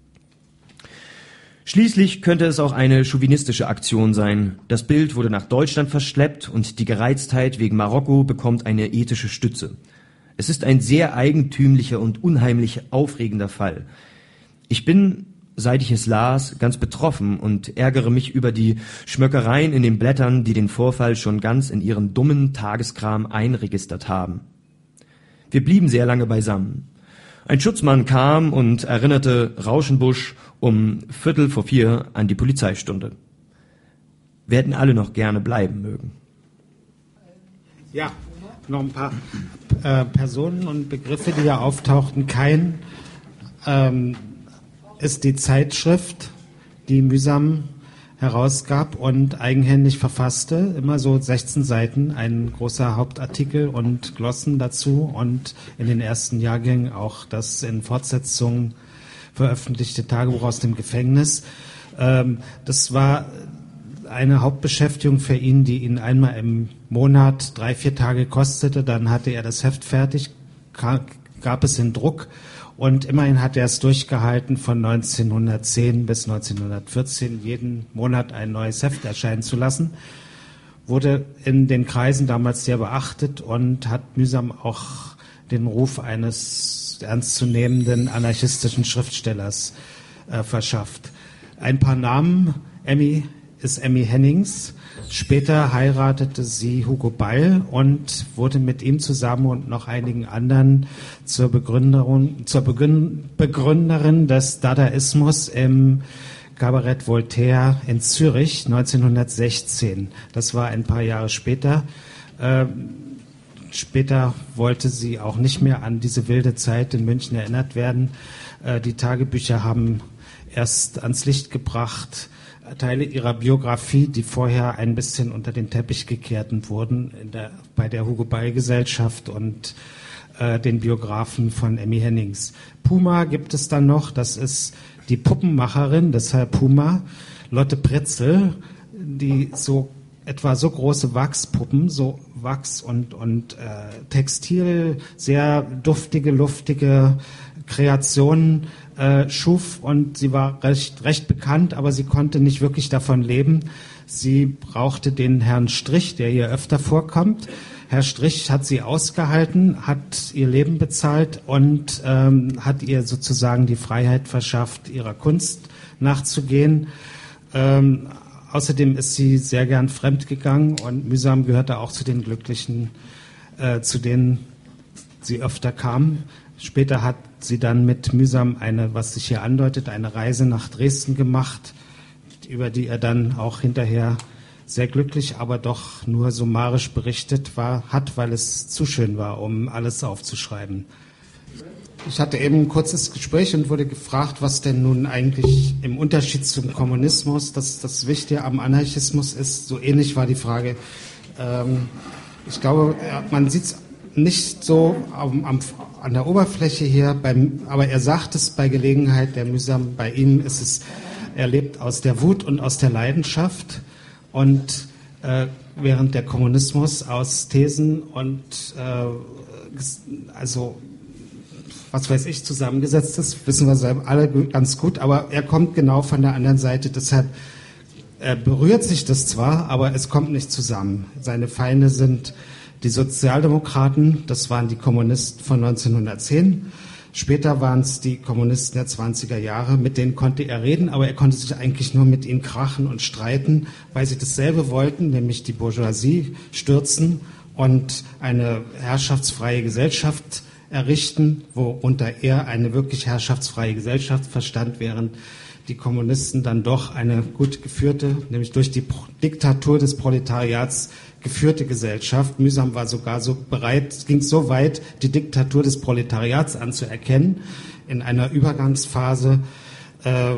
Schließlich könnte es auch eine chauvinistische Aktion sein. Das Bild wurde nach Deutschland verschleppt und die Gereiztheit wegen Marokko bekommt eine ethische Stütze. Es ist ein sehr eigentümlicher und unheimlich aufregender Fall. Ich bin, seit ich es las, ganz betroffen und ärgere mich über die Schmöckereien in den Blättern, die den Vorfall schon ganz in ihren dummen Tageskram einregistert haben. Wir blieben sehr lange beisammen. Ein Schutzmann kam und erinnerte Rauschenbusch um Viertel vor vier an die Polizeistunde. Wir hätten alle noch gerne bleiben mögen. Ja, noch ein paar äh, Personen und Begriffe, die hier auftauchten. Kein ähm, ist die Zeitschrift, die mühsam herausgab und eigenhändig verfasste, immer so sechzehn Seiten, ein großer Hauptartikel und Glossen dazu und in den ersten Jahrgängen auch das in Fortsetzungen veröffentlichte Tagebuch aus dem Gefängnis. Ähm, das war eine Hauptbeschäftigung für ihn, die ihn einmal im Monat drei, vier Tage kostete. Dann hatte er das Heft fertig, gab es in Druck und immerhin hat er es durchgehalten, von neunzehnhundertzehn bis neunzehnhundertvierzehn jeden Monat ein neues Heft erscheinen zu lassen. Wurde in den Kreisen damals sehr beachtet und hat mühsam auch den Ruf eines ernstzunehmenden anarchistischen Schriftstellers äh, verschafft. Ein paar Namen: Emmy ist Emmy Hennings. Später heiratete sie Hugo Beil und wurde mit ihm zusammen und noch einigen anderen zur Begründerin, zur Begrün, Begründerin des Dadaismus im Kabarett Voltaire in Zürich neunzehnhundertsechzehn. Das war ein paar Jahre später. Ähm, später wollte sie auch nicht mehr an diese wilde Zeit in München erinnert werden. Äh, die Tagebücher haben erst ans Licht gebracht Teile ihrer Biografie, die vorher ein bisschen unter den Teppich gekehrt wurden, in der, bei der Hugo Beil Gesellschaft und äh, den Biografen von Emmy Hennings. Puma gibt es dann noch, das ist die Puppenmacherin, deshalb Puma, Lotte Pretzel, die so etwa so große Wachspuppen, so Wachs und, und äh, Textil, sehr duftige, luftige Kreationen äh, schuf und sie war recht, recht bekannt, aber sie konnte nicht wirklich davon leben. Sie brauchte den Herrn Strich, der hier öfter vorkommt. Herr Strich hat sie ausgehalten, hat ihr Leben bezahlt und ähm, hat ihr sozusagen die Freiheit verschafft, ihrer Kunst nachzugehen. Ähm, außerdem ist sie sehr gern fremdgegangen und Mühsam gehörte auch zu den Glücklichen, äh, zu denen sie öfter kam. Später hat sie dann mit Mühsam eine, was sich hier andeutet, eine Reise nach Dresden gemacht, über die er dann auch hinterher sehr glücklich, aber doch nur summarisch berichtet war, hat, weil es zu schön war, um alles aufzuschreiben. Ich hatte eben ein kurzes Gespräch und wurde gefragt, was denn nun eigentlich im Unterschied zum Kommunismus das, das Wichtige am Anarchismus ist. So ähnlich war die Frage. Ähm, ich glaube, man sieht es nicht so am, am, an der Oberfläche hier, beim, aber er sagt es bei Gelegenheit der Mühsam. Bei ihm ist es, er lebt aus der Wut und aus der Leidenschaft. Und äh, während der Kommunismus aus Thesen und äh, also was weiß ich zusammengesetzt ist, wissen wir alle ganz gut, aber er kommt genau von der anderen Seite, deshalb äh, berührt sich das zwar, aber es kommt nicht zusammen. Seine Feinde sind die Sozialdemokraten, das waren die Kommunisten von neunzehnhundertzehn. Später waren es die Kommunisten der zwanziger Jahre, mit denen konnte er reden, aber er konnte sich eigentlich nur mit ihnen krachen und streiten, weil sie dasselbe wollten, nämlich die Bourgeoisie stürzen und eine herrschaftsfreie Gesellschaft errichten, worunter er eine wirklich herrschaftsfreie Gesellschaft verstand, während die Kommunisten dann doch eine gut geführte, nämlich durch die Diktatur des Proletariats geführte Gesellschaft. Mühsam war sogar so bereit, es ging so weit, die Diktatur des Proletariats anzuerkennen in einer Übergangsphase. Äh,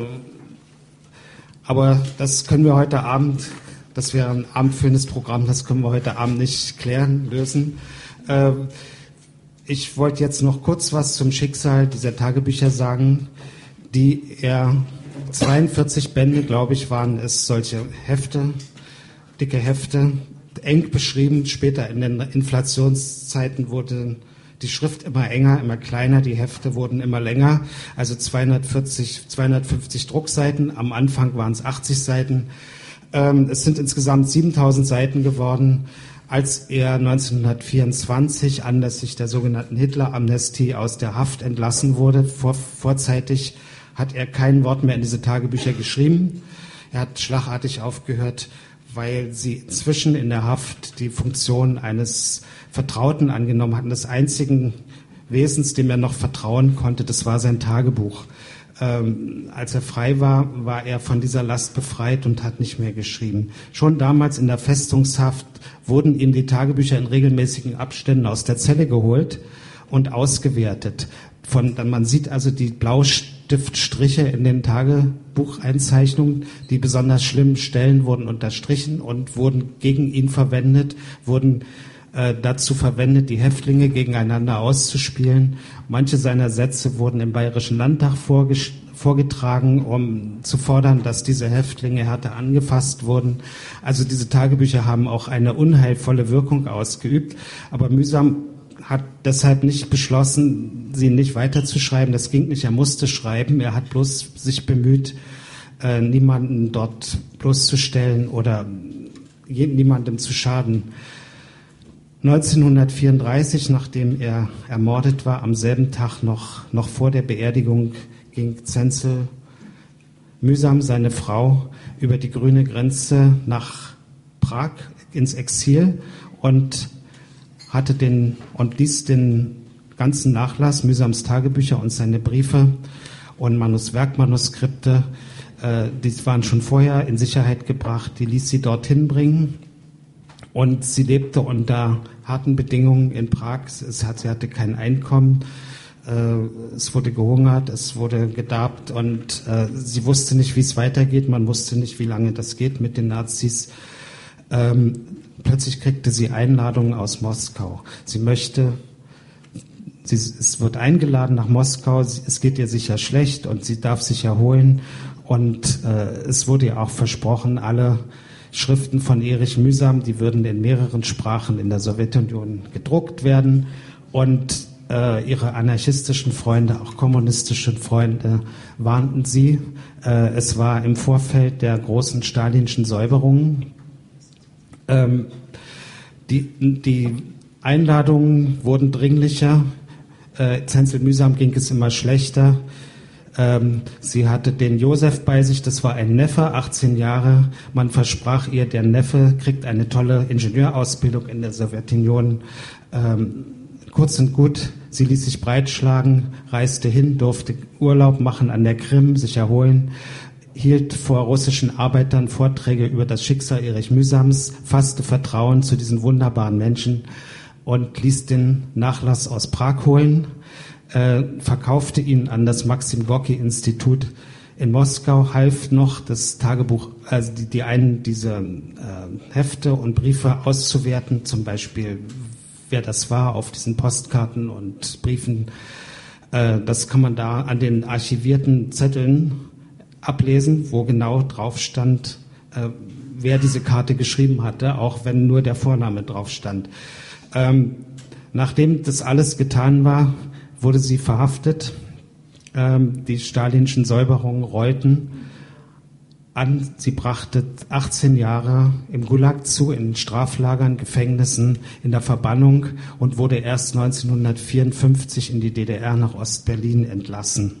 aber das können wir heute Abend, das wäre ein abendfüllendes Programm, das können wir heute Abend nicht klären, lösen. Äh, ich wollte jetzt noch kurz was zum Schicksal dieser Tagebücher sagen, die er, zweiundvierzig Bände, glaube ich, waren es, solche Hefte, dicke Hefte, eng beschrieben. Später in den Inflationszeiten wurde die Schrift immer enger, immer kleiner, die Hefte wurden immer länger, also zweihundertvierzig, zweihundertfünfzig Druckseiten, am Anfang waren es achtzig Seiten. Ähm, es sind insgesamt siebentausend Seiten geworden. Als er neunzehnhundertvierundzwanzig anlässlich der sogenannten Hitler-Amnestie aus der Haft entlassen wurde, vor, vorzeitig, hat er kein Wort mehr in diese Tagebücher geschrieben. Er hat schlagartig aufgehört, weil sie inzwischen in der Haft die Funktion eines Vertrauten angenommen hatten. Das einzigen Wesens, dem er noch vertrauen konnte, das war sein Tagebuch. Ähm, als er frei war, war er von dieser Last befreit und hat nicht mehr geschrieben. Schon damals in der Festungshaft wurden ihm die Tagebücher in regelmäßigen Abständen aus der Zelle geholt und ausgewertet. Von, man sieht also die Blaustiftstriche in den Tagebucheinzeichnungen, die besonders schlimmen Stellen wurden unterstrichen und wurden gegen ihn verwendet, wurden äh, dazu verwendet, die Häftlinge gegeneinander auszuspielen. Manche seiner Sätze wurden im Bayerischen Landtag vorges- vorgetragen, um zu fordern, dass diese Häftlinge härter angefasst wurden. Also diese Tagebücher haben auch eine unheilvolle Wirkung ausgeübt, aber Mühsam hat deshalb nicht beschlossen, sie nicht weiterzuschreiben. Das ging nicht, er musste schreiben. Er hat bloß sich bemüht, äh, niemanden dort bloßzustellen oder je, niemandem zu schaden. neunzehnhundertvierunddreißig, nachdem er ermordet war, am selben Tag noch, noch vor der Beerdigung, ging Zenzel Mühsam, seine Frau, über die grüne Grenze nach Prag ins Exil und hatte den und ließ den ganzen Nachlass, Mühsams Tagebücher und seine Briefe und Manus, Werkmanuskripte, äh, die waren schon vorher in Sicherheit gebracht, die ließ sie dorthin bringen und sie lebte unter harten Bedingungen in Prag. Es hat, sie hatte kein Einkommen, äh, es wurde gehungert, es wurde gedarbt und äh, sie wusste nicht, wie es weitergeht, man wusste nicht, wie lange das geht mit den Nazis. Ähm, Plötzlich kriegte sie Einladungen aus Moskau. Sie möchte, sie, es wird eingeladen nach Moskau, es geht ihr sicher schlecht und sie darf sich erholen. Und äh, es wurde ihr auch versprochen, alle Schriften von Erich Mühsam, die würden in mehreren Sprachen in der Sowjetunion gedruckt werden. Und äh, ihre anarchistischen Freunde, auch kommunistischen Freunde, warnten sie. Äh, es war im Vorfeld der großen stalinschen Säuberungen. Ähm, die, die Einladungen wurden dringlicher, äh, Zenzel Mühsam ging es immer schlechter. Ähm, sie hatte den Josef bei sich, das war ein Neffe, achtzehn Jahre. Man versprach ihr, der Neffe kriegt eine tolle Ingenieurausbildung in der Sowjetunion. Ähm, kurz und gut, sie ließ sich breitschlagen, reiste hin, durfte Urlaub machen an der Krim, sich erholen, hielt vor russischen Arbeitern Vorträge über das Schicksal Erich Mühsams, fasste Vertrauen zu diesen wunderbaren Menschen und ließ den Nachlass aus Prag holen, äh, verkaufte ihn an das Maxim Gorki-Institut in Moskau, half noch das Tagebuch, also die, die einen diese äh, Hefte und Briefe auszuwerten, zum Beispiel wer das war auf diesen Postkarten und Briefen. Äh, das kann man da an den archivierten Zetteln ablesen, wo genau drauf stand, äh, wer diese Karte geschrieben hatte, auch wenn nur der Vorname drauf stand. Ähm, nachdem das alles getan war, wurde sie verhaftet. Ähm, die stalinschen Säuberungen reuten an. Sie brachte achtzehn Jahre im Gulag zu, in Straflagern, Gefängnissen, in der Verbannung und wurde erst neunzehnhundertvierundfünfzig in die D D R nach Ostberlin entlassen.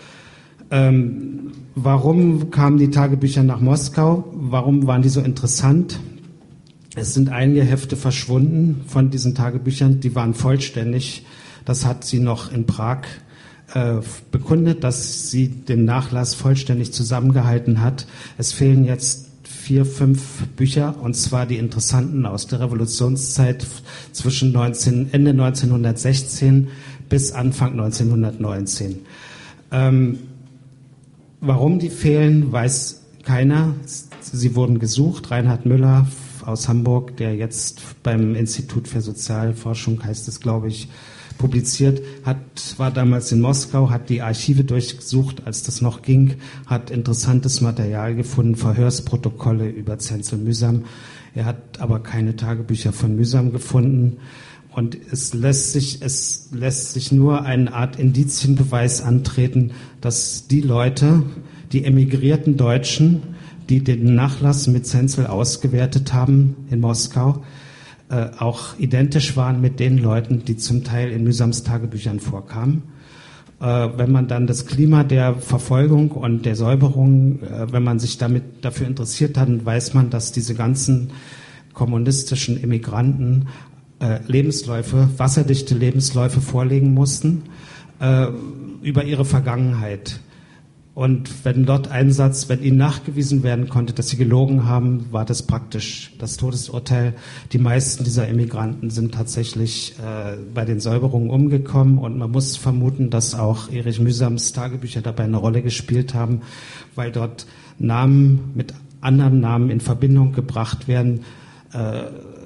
Ähm, warum kamen die Tagebücher nach Moskau? Warum waren die so interessant? Es sind einige Hefte verschwunden von diesen Tagebüchern, die waren vollständig. Das hat sie noch in Prag äh, bekundet, dass sie den Nachlass vollständig zusammengehalten hat. Es fehlen jetzt vier, fünf Bücher, und zwar die interessanten aus der Revolutionszeit zwischen neunzehn, Ende neunzehnhundertsechzehn bis Anfang neunzehnhundertneunzehn. Ähm, Warum die fehlen, weiß keiner. Sie wurden gesucht. Reinhard Müller aus Hamburg, der jetzt beim Institut für Sozialforschung, heißt es, glaube ich, publiziert hat, war damals in Moskau, hat die Archive durchgesucht, als das noch ging, hat interessantes Material gefunden, Verhörsprotokolle über Zenzel Mühsam. Er hat aber keine Tagebücher von Mühsam gefunden. Und es lässt sich, es lässt sich nur eine Art Indizienbeweis antreten, dass die Leute, die emigrierten Deutschen, die den Nachlass mit Zenzel ausgewertet haben in Moskau, äh, auch identisch waren mit den Leuten, die zum Teil in Mühsams Tagebüchern vorkamen. Äh, wenn man dann das Klima der Verfolgung und der Säuberung, äh, wenn man sich damit dafür interessiert hat, dann weiß man, dass diese ganzen kommunistischen Immigranten Äh, Lebensläufe, wasserdichte Lebensläufe vorlegen mussten äh, über ihre Vergangenheit. Und wenn dort ein Satz, wenn ihnen nachgewiesen werden konnte, dass sie gelogen haben, war das praktisch das Todesurteil. Die meisten dieser Immigranten sind tatsächlich äh, bei den Säuberungen umgekommen, und man muss vermuten, dass auch Erich Mühsams Tagebücher dabei eine Rolle gespielt haben, weil dort Namen mit anderen Namen in Verbindung gebracht werden, äh,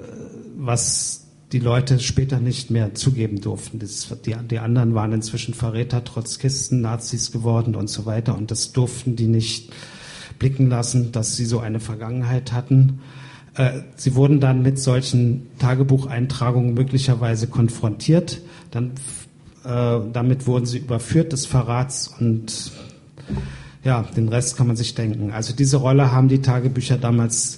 was die Leute später nicht mehr zugeben durften. Das, die, die anderen waren inzwischen Verräter, Trotzkisten, Nazis geworden und so weiter, und das durften die nicht blicken lassen, dass sie so eine Vergangenheit hatten. Äh, sie wurden dann mit solchen Tagebucheintragungen möglicherweise konfrontiert. Dann, äh, damit wurden sie überführt des Verrats, und ja, den Rest kann man sich denken. Also diese Rolle haben die Tagebücher damals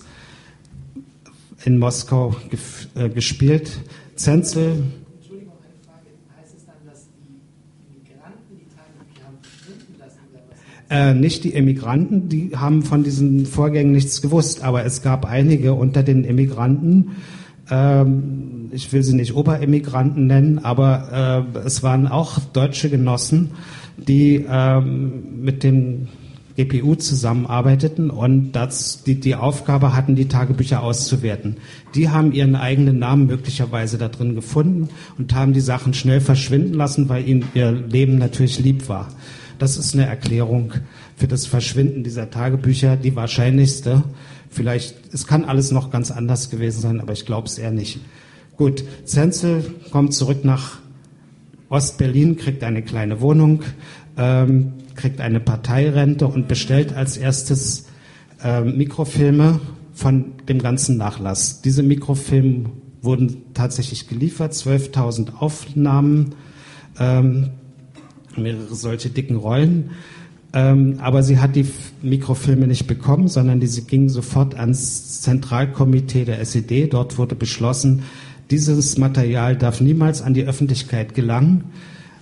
in Moskau gef- äh, gespielt. Zenzel. Entschuldigung, eine Frage. Heißt es dann, dass die Immigranten die Tagebücher haben verschwinden lassen? Oder was? Äh, nicht die Immigranten, die haben von diesen Vorgängen nichts gewusst, aber es gab einige unter den Immigranten, ähm, ich will sie nicht Oberimmigranten nennen, aber äh, es waren auch deutsche Genossen, die ähm, mit dem G P U zusammenarbeiteten und das, die, die Aufgabe hatten, die Tagebücher auszuwerten. Die haben ihren eigenen Namen möglicherweise da drin gefunden und haben die Sachen schnell verschwinden lassen, weil ihnen ihr Leben natürlich lieb war. Das ist eine Erklärung für das Verschwinden dieser Tagebücher, die wahrscheinlichste. Vielleicht, es kann alles noch ganz anders gewesen sein, aber ich glaube es eher nicht. Gut, Zenzel kommt zurück nach Ostberlin, kriegt eine kleine Wohnung, ähm, kriegt eine Parteirente und bestellt als erstes äh, Mikrofilme von dem ganzen Nachlass. Diese Mikrofilme wurden tatsächlich geliefert, zwölftausend Aufnahmen, ähm, mehrere solche dicken Rollen. Ähm, aber sie hat die Mikrofilme nicht bekommen, sondern diese gingen sofort ans Zentralkomitee der S E D. Dort wurde beschlossen, dieses Material darf niemals an die Öffentlichkeit gelangen.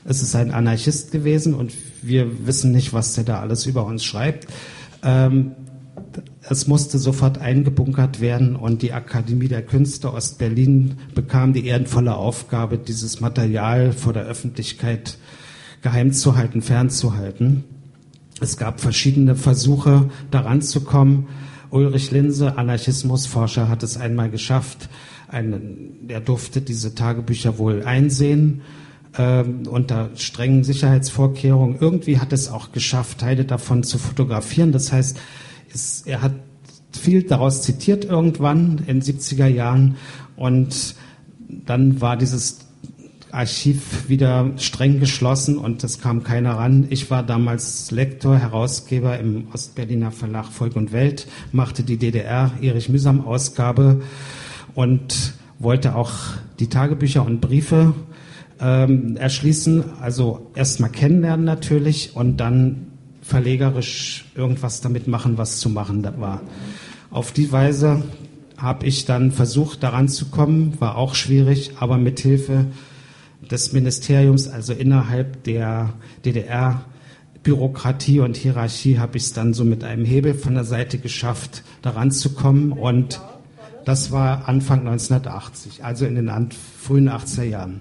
es ist ein Anarchist gewesen und wir wissen nicht, was der da alles über uns schreibt. Ähm, es musste sofort eingebunkert werden und die Akademie der Künste Ostberlin bekam die ehrenvolle Aufgabe, dieses Material vor der Öffentlichkeit geheim zu halten, fernzuhalten. Es gab verschiedene Versuche, daran zu kommen. Ulrich Linse, Anarchismusforscher, hat es einmal geschafft. Einen, der durfte diese Tagebücher wohl einsehen, äh, unter strengen Sicherheitsvorkehrungen. Irgendwie hat es auch geschafft, Teile davon zu fotografieren. Das heißt, es, er hat viel daraus zitiert irgendwann in den siebziger Jahren und dann war dieses Archiv wieder streng geschlossen und es kam keiner ran. Ich war damals Lektor, Herausgeber im Ostberliner Verlag Volk und Welt, machte die D D R-Erich-Mühsam-Ausgabe und wollte auch die Tagebücher und Briefe ähm, erschließen, also erstmal kennenlernen natürlich und dann verlegerisch irgendwas damit machen, was zu machen da war. Auf die Weise habe ich dann versucht, daran zu kommen, war auch schwierig, aber mit Hilfe des Ministeriums, also innerhalb der D D R-Bürokratie und Hierarchie, habe ich es dann so mit einem Hebel von der Seite geschafft, daran zu kommen. Und das war Anfang neunzehnhundertachtzig, also in den frühen achtziger Jahren.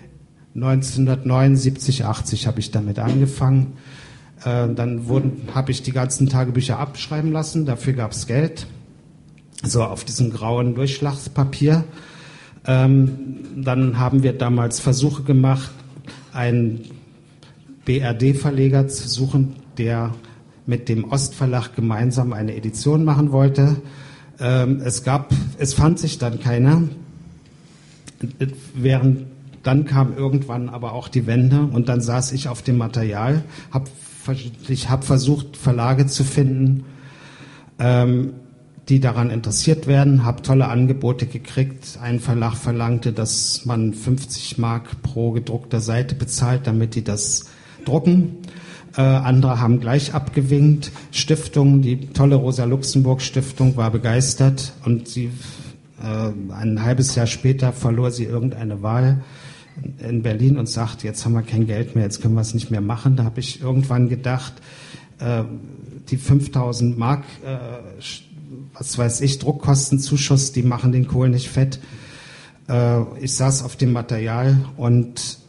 neunzehnhundertneunundsiebzig, achtzig habe ich damit angefangen. Äh, dann habe ich die ganzen Tagebücher abschreiben lassen, dafür gab es Geld, so auf diesem grauen Durchschlagspapier. Ähm, dann haben wir damals Versuche gemacht, einen B R D-Verleger zu suchen, der mit dem Ostverlag gemeinsam eine Edition machen wollte. Ähm, es gab, es fand sich dann keiner. Während, dann kam irgendwann aber auch die Wende und dann saß ich auf dem Material. Hab, ich habe versucht, Verlage zu finden, ähm, die daran interessiert werden, habe tolle Angebote gekriegt. Ein Verlag verlangte, dass man fünfzig Mark pro gedruckter Seite bezahlt, damit die das drucken. Äh, andere haben gleich abgewinkt. Stiftung, die tolle Rosa-Luxemburg-Stiftung war begeistert und sie äh, ein halbes Jahr später verlor sie irgendeine Wahl in Berlin und sagt, jetzt haben wir kein Geld mehr, jetzt können wir es nicht mehr machen. Da habe ich irgendwann gedacht, äh, die fünftausend Mark äh, was weiß ich, Druckkostenzuschuss, die machen den Kohl nicht fett. Äh, ich saß auf dem Material und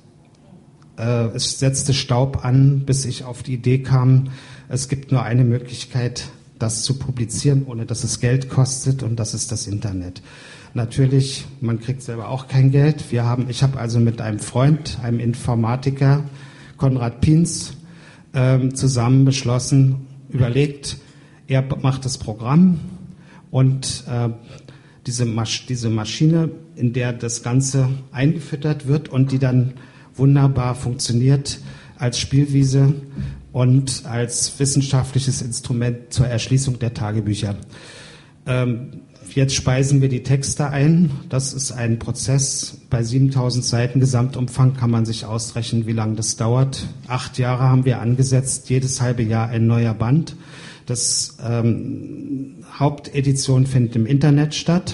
äh, es setzte Staub an, bis ich auf die Idee kam, es gibt nur eine Möglichkeit, das zu publizieren, ohne dass es Geld kostet, und das ist das Internet. Natürlich, man kriegt selber auch kein Geld. Wir haben, ich habe also mit einem Freund, einem Informatiker, Konrad Piens, äh, zusammen beschlossen, überlegt, er macht das Programm und äh, diese, Masch- diese Maschine, in der das Ganze eingefüttert wird und die dann wunderbar funktioniert als Spielwiese und als wissenschaftliches Instrument zur Erschließung der Tagebücher. Ähm, jetzt speisen wir die Texte ein. Das ist ein Prozess. Bei siebentausend Seiten Gesamtumfang kann man sich ausrechnen, wie lange das dauert. Acht Jahre haben wir angesetzt, jedes halbe Jahr ein neuer Band. Das ähm, Hauptedition findet im Internet statt.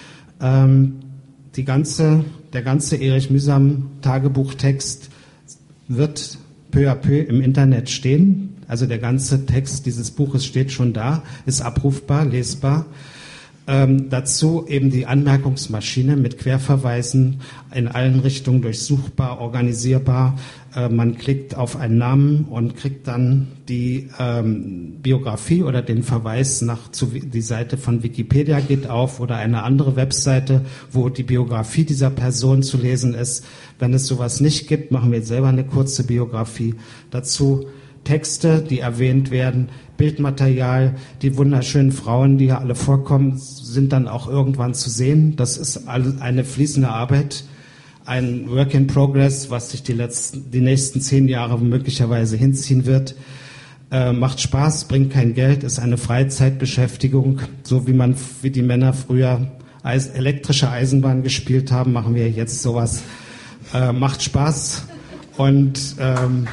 Ähm, die ganze, der ganze Erich Mühsam Tagebuchtext wird peu à peu im Internet stehen. Also der ganze Text dieses Buches steht schon da, ist abrufbar, lesbar. Ähm, dazu eben die Anmerkungsmaschine mit Querverweisen in allen Richtungen durchsuchbar, organisierbar. Äh, man klickt auf einen Namen und kriegt dann die ähm, Biografie oder den Verweis nach zu, die Seite von Wikipedia geht auf oder eine andere Webseite, wo die Biografie dieser Person zu lesen ist. Wenn es sowas nicht gibt, machen wir jetzt selber eine kurze Biografie dazu. Texte, die erwähnt werden, Bildmaterial, die wunderschönen Frauen, die hier alle vorkommen, sind dann auch irgendwann zu sehen. Das ist eine fließende Arbeit, ein Work in Progress, was sich die letzten, die nächsten zehn Jahre möglicherweise hinziehen wird. Äh, macht Spaß, bringt kein Geld, ist eine Freizeitbeschäftigung, so wie man, wie die Männer früher Eis, elektrische Eisenbahn gespielt haben, machen wir jetzt sowas. Äh, macht Spaß und ähm,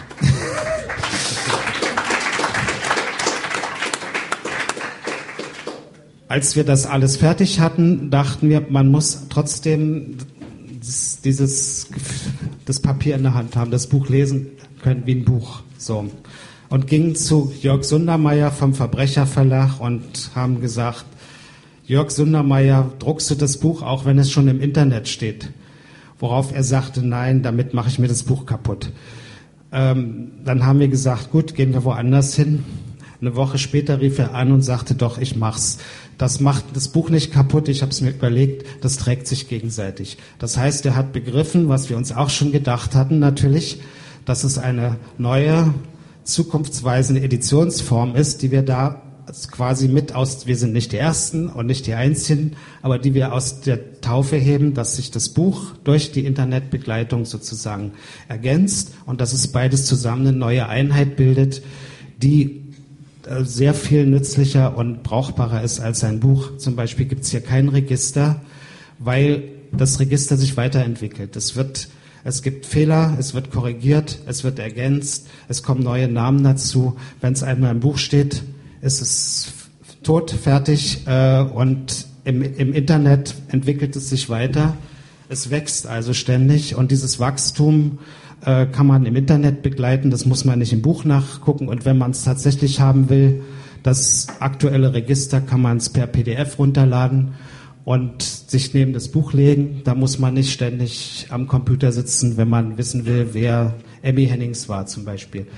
als wir das alles fertig hatten, dachten wir, man muss trotzdem dieses, das Papier in der Hand haben, das Buch lesen können wie ein Buch. So. Und gingen zu Jörg Sundermeier vom Verbrecherverlag und haben gesagt, Jörg Sundermeier, druckst du das Buch, auch wenn es schon im Internet steht? Worauf er sagte, nein, damit mache ich mir das Buch kaputt. Ähm, dann haben wir gesagt, gut, gehen wir woanders hin. Eine Woche später rief er an und sagte, doch, ich mach's. Das macht das Buch nicht kaputt, ich habe es mir überlegt, das trägt sich gegenseitig. Das heißt, er hat begriffen, was wir uns auch schon gedacht hatten natürlich, dass es eine neue, zukunftsweisende Editionsform ist, die wir da quasi mit aus, wir sind nicht die Ersten und nicht die Einzigen, aber die wir aus der Taufe heben, dass sich das Buch durch die Internetbegleitung sozusagen ergänzt und dass es beides zusammen eine neue Einheit bildet, die sehr viel nützlicher und brauchbarer ist als ein Buch. Zum Beispiel gibt es hier kein Register, weil das Register sich weiterentwickelt. Es wird, es gibt Fehler, es wird korrigiert, es wird ergänzt, es kommen neue Namen dazu. Wenn es einmal im Buch steht, ist es tot, fertig äh, und im, im Internet entwickelt es sich weiter. Es wächst also ständig und dieses Wachstum äh, kann man im Internet begleiten, das muss man nicht im Buch nachgucken und wenn man es tatsächlich haben will, das aktuelle Register kann man es per P D F runterladen und sich neben das Buch legen. Da muss man nicht ständig am Computer sitzen, wenn man wissen will, wer Emmy Hennings war zum Beispiel.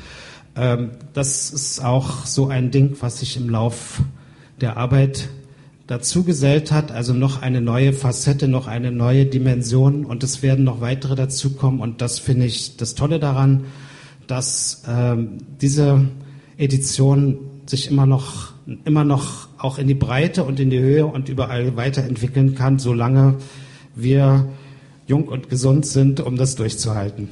Das ist auch so ein Ding, was sich im Lauf der Arbeit dazu gesellt hat, also noch eine neue Facette, noch eine neue Dimension und es werden noch weitere dazukommen und das finde ich das Tolle daran, dass ähm, diese Edition sich immer noch, immer noch auch in die Breite und in die Höhe und überall weiterentwickeln kann, solange wir jung und gesund sind, um das durchzuhalten.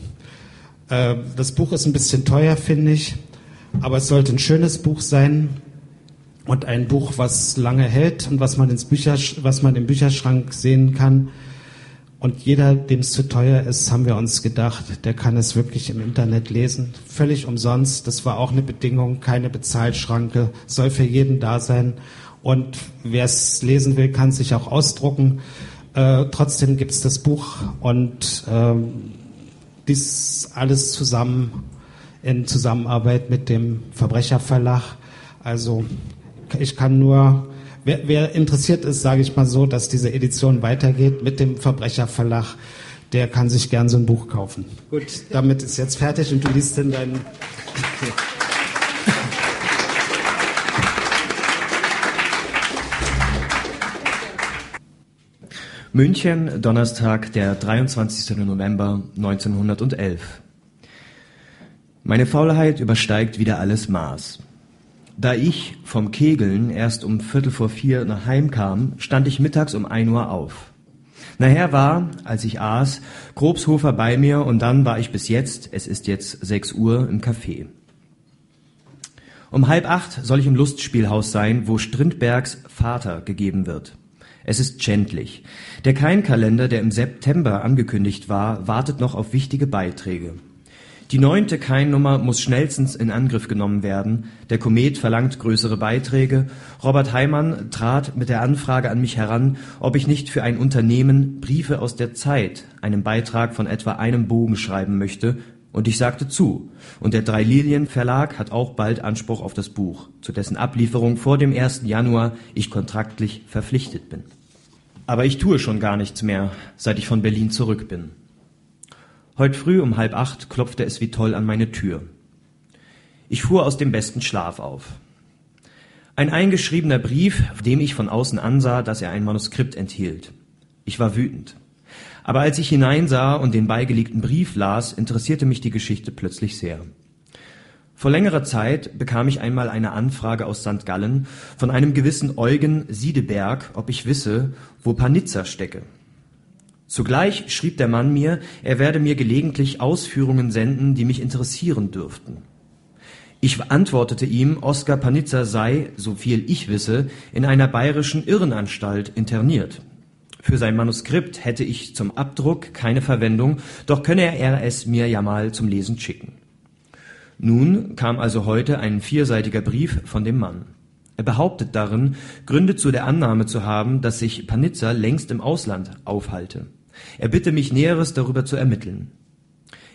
Das Buch ist ein bisschen teuer, finde ich, aber es sollte ein schönes Buch sein und ein Buch, was lange hält und was man ins Bücher, was man im Bücherschrank sehen kann. Und jeder, dem es zu teuer ist, haben wir uns gedacht, der kann es wirklich im Internet lesen, völlig umsonst. Das war auch eine Bedingung, keine Bezahlschranke, soll für jeden da sein. Und wer es lesen will, kann sich auch ausdrucken. Äh, trotzdem gibt es das Buch und ähm, dies alles zusammen in Zusammenarbeit mit dem Verbrecherverlag. Also ich kann nur, wer, wer interessiert ist, sage ich mal so, dass diese Edition weitergeht mit dem Verbrecherverlag, der kann sich gern so ein Buch kaufen. Gut, damit ist jetzt fertig und du liest in deinen... Okay. München, Donnerstag, der dreiundzwanzigsten November neunzehnhundertelf. Meine Faulheit übersteigt wieder alles Maß. Da ich vom Kegeln erst um Viertel vor vier nach Heim kam, stand ich mittags um ein Uhr auf. Nachher war, als ich aß, Grobshofer bei mir und dann war ich bis jetzt, es ist jetzt sechs Uhr, im Café. Um halb acht soll ich im Lustspielhaus sein, wo Strindbergs Vater gegeben wird. Es ist schändlich. Der Kein-Kalender, der im September angekündigt war, wartet noch auf wichtige Beiträge. Die neunte Kein-Nummer muss schnellstens in Angriff genommen werden. Der Komet verlangt größere Beiträge. Robert Heimann trat mit der Anfrage an mich heran, ob ich nicht für ein Unternehmen Briefe aus der Zeit, einen Beitrag von etwa einem Bogen schreiben möchte. Und ich sagte zu. Und der Drei-Lilien-Verlag hat auch bald Anspruch auf das Buch, zu dessen Ablieferung vor dem ersten Januar ich kontraktlich verpflichtet bin. Aber ich tue schon gar nichts mehr, seit ich von Berlin zurück bin. Heute früh um halb acht klopfte es wie toll an meine Tür. Ich fuhr aus dem besten Schlaf auf. Ein eingeschriebener Brief, dem ich von außen ansah, dass er ein Manuskript enthielt. Ich war wütend. Aber als ich hineinsah und den beigelegten Brief las, interessierte mich die Geschichte plötzlich sehr. Vor längerer Zeit bekam ich einmal eine Anfrage aus Sankt Gallen von einem gewissen Eugen Siedeberg, ob ich wisse, wo Panizza stecke. Zugleich schrieb der Mann mir, er werde mir gelegentlich Ausführungen senden, die mich interessieren dürften. Ich antwortete ihm, Oskar Panizza sei, so viel ich wisse, in einer bayerischen Irrenanstalt interniert. Für sein Manuskript hätte ich zum Abdruck keine Verwendung, doch könne er es mir ja mal zum Lesen schicken. Nun kam also heute ein vierseitiger Brief von dem Mann. Er behauptet darin, Gründe zu der Annahme zu haben, dass sich Panizza längst im Ausland aufhalte. Er bitte mich, Näheres darüber zu ermitteln.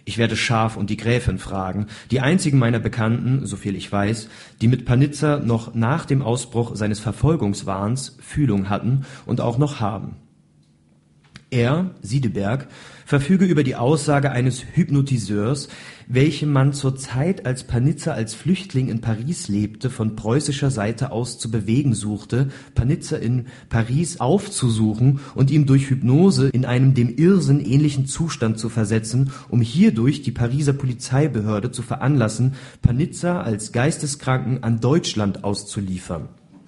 Ich werde Schaf und die Gräfin fragen, die einzigen meiner Bekannten, soviel ich weiß, die mit Panizza noch nach dem Ausbruch seines Verfolgungswahns Fühlung hatten und auch noch haben. Er, Siedeberg, verfüge über die Aussage eines Hypnotiseurs, welchem man zur Zeit, als Panizza als Flüchtling in Paris lebte, von preußischer Seite aus zu bewegen suchte, Panizza in Paris aufzusuchen und ihm durch Hypnose in einem dem Irrsinn ähnlichen Zustand zu versetzen, um hierdurch die Pariser Polizeibehörde zu veranlassen, Panizza als Geisteskranken an Deutschland auszuliefern.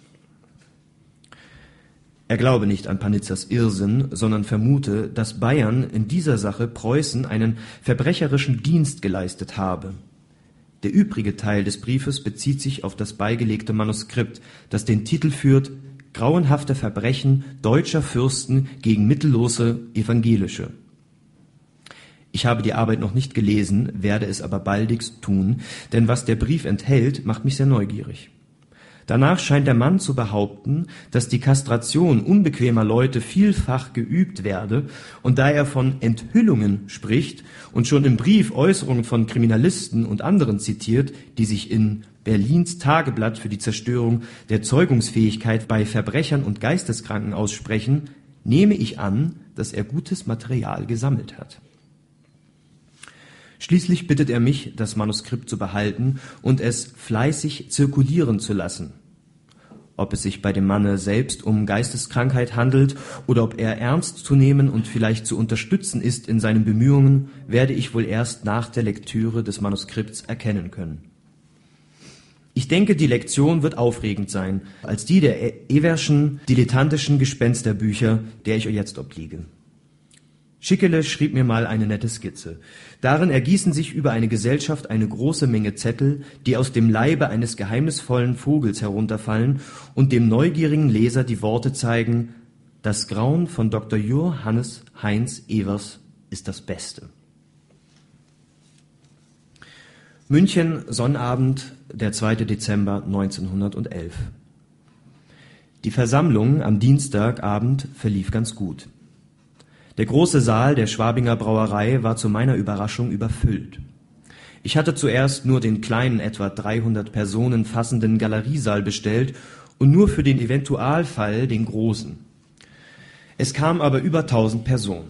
Er glaube nicht an Panizzas Irrsinn, sondern vermute, dass Bayern in dieser Sache Preußen einen verbrecherischen Dienst geleistet habe. Der übrige Teil des Briefes bezieht sich auf das beigelegte Manuskript, das den Titel führt »Grauenhafte Verbrechen deutscher Fürsten gegen mittellose Evangelische«. Ich habe die Arbeit noch nicht gelesen, werde es aber baldigst tun, denn was der Brief enthält, macht mich sehr neugierig. Danach scheint der Mann zu behaupten, dass die Kastration unbequemer Leute vielfach geübt werde, und da er von Enthüllungen spricht und schon im Brief Äußerungen von Kriminalisten und anderen zitiert, die sich in Berlins Tageblatt für die Zerstörung der Zeugungsfähigkeit bei Verbrechern und Geisteskranken aussprechen, nehme ich an, dass er gutes Material gesammelt hat. Schließlich bittet er mich, das Manuskript zu behalten und es fleißig zirkulieren zu lassen. Ob es sich bei dem Manne selbst um Geisteskrankheit handelt oder ob er ernst zu nehmen und vielleicht zu unterstützen ist in seinen Bemühungen, werde ich wohl erst nach der Lektüre des Manuskripts erkennen können. Ich denke, die Lektion wird aufregend sein, als die der Everschen dilettantischen Gespensterbücher, der ich euch jetzt obliege. Schickele schrieb mir mal eine nette Skizze. Darin ergießen sich über eine Gesellschaft eine große Menge Zettel, die aus dem Leibe eines geheimnisvollen Vogels herunterfallen und dem neugierigen Leser die Worte zeigen: Das Grauen von Doktor Johannes Heinz Evers ist das Beste. München, Sonnabend, der zweite Dezember neunzehnhundertelf. Die Versammlung am Dienstagabend verlief ganz gut. Der große Saal der Schwabinger Brauerei war zu meiner Überraschung überfüllt. Ich hatte zuerst nur den kleinen, etwa dreihundert Personen fassenden Galeriesaal bestellt und nur für den Eventualfall den großen. Es kamen aber über tausend Personen.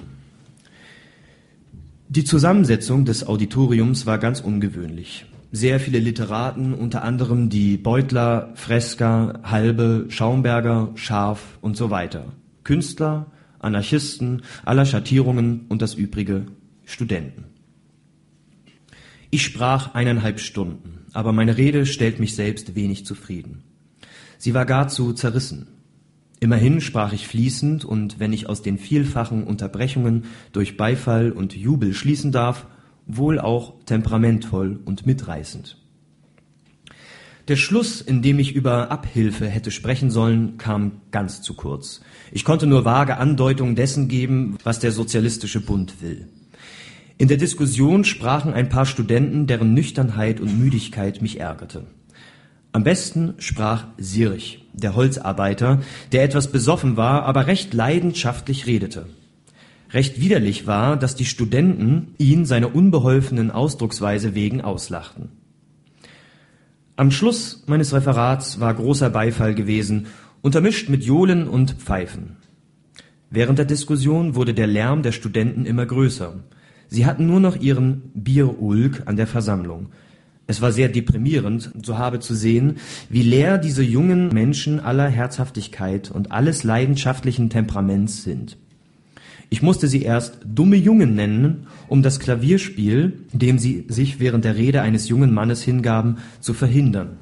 Die Zusammensetzung des Auditoriums war ganz ungewöhnlich. Sehr viele Literaten, unter anderem die Beutler, Freska, Halbe, Schaumberger, Scharf und so weiter. Künstler, Anarchisten aller Schattierungen und das übrige Studenten. Ich sprach eineinhalb Stunden, aber meine Rede stellt mich selbst wenig zufrieden. Sie war gar zu zerrissen. Immerhin sprach ich fließend und, wenn ich aus den vielfachen Unterbrechungen durch Beifall und Jubel schließen darf, wohl auch temperamentvoll und mitreißend. Der Schluss, in dem ich über Abhilfe hätte sprechen sollen, kam ganz zu kurz. Ich konnte nur vage Andeutungen dessen geben, was der Sozialistische Bund will. In der Diskussion sprachen ein paar Studenten, deren Nüchternheit und Müdigkeit mich ärgerte. Am besten sprach Sirch, der Holzarbeiter, der etwas besoffen war, aber recht leidenschaftlich redete. Recht widerlich war, dass die Studenten ihn seiner unbeholfenen Ausdrucksweise wegen auslachten. Am Schluss meines Referats war großer Beifall gewesen, untermischt mit Johlen und Pfeifen. Während der Diskussion wurde der Lärm der Studenten immer größer. Sie hatten nur noch ihren Bierulk an der Versammlung. Es war sehr deprimierend, so habe zu sehen, wie leer diese jungen Menschen aller Herzhaftigkeit und alles leidenschaftlichen Temperaments sind. Ich musste sie erst dumme Jungen nennen, um das Klavierspiel, dem sie sich während der Rede eines jungen Mannes hingaben, zu verhindern.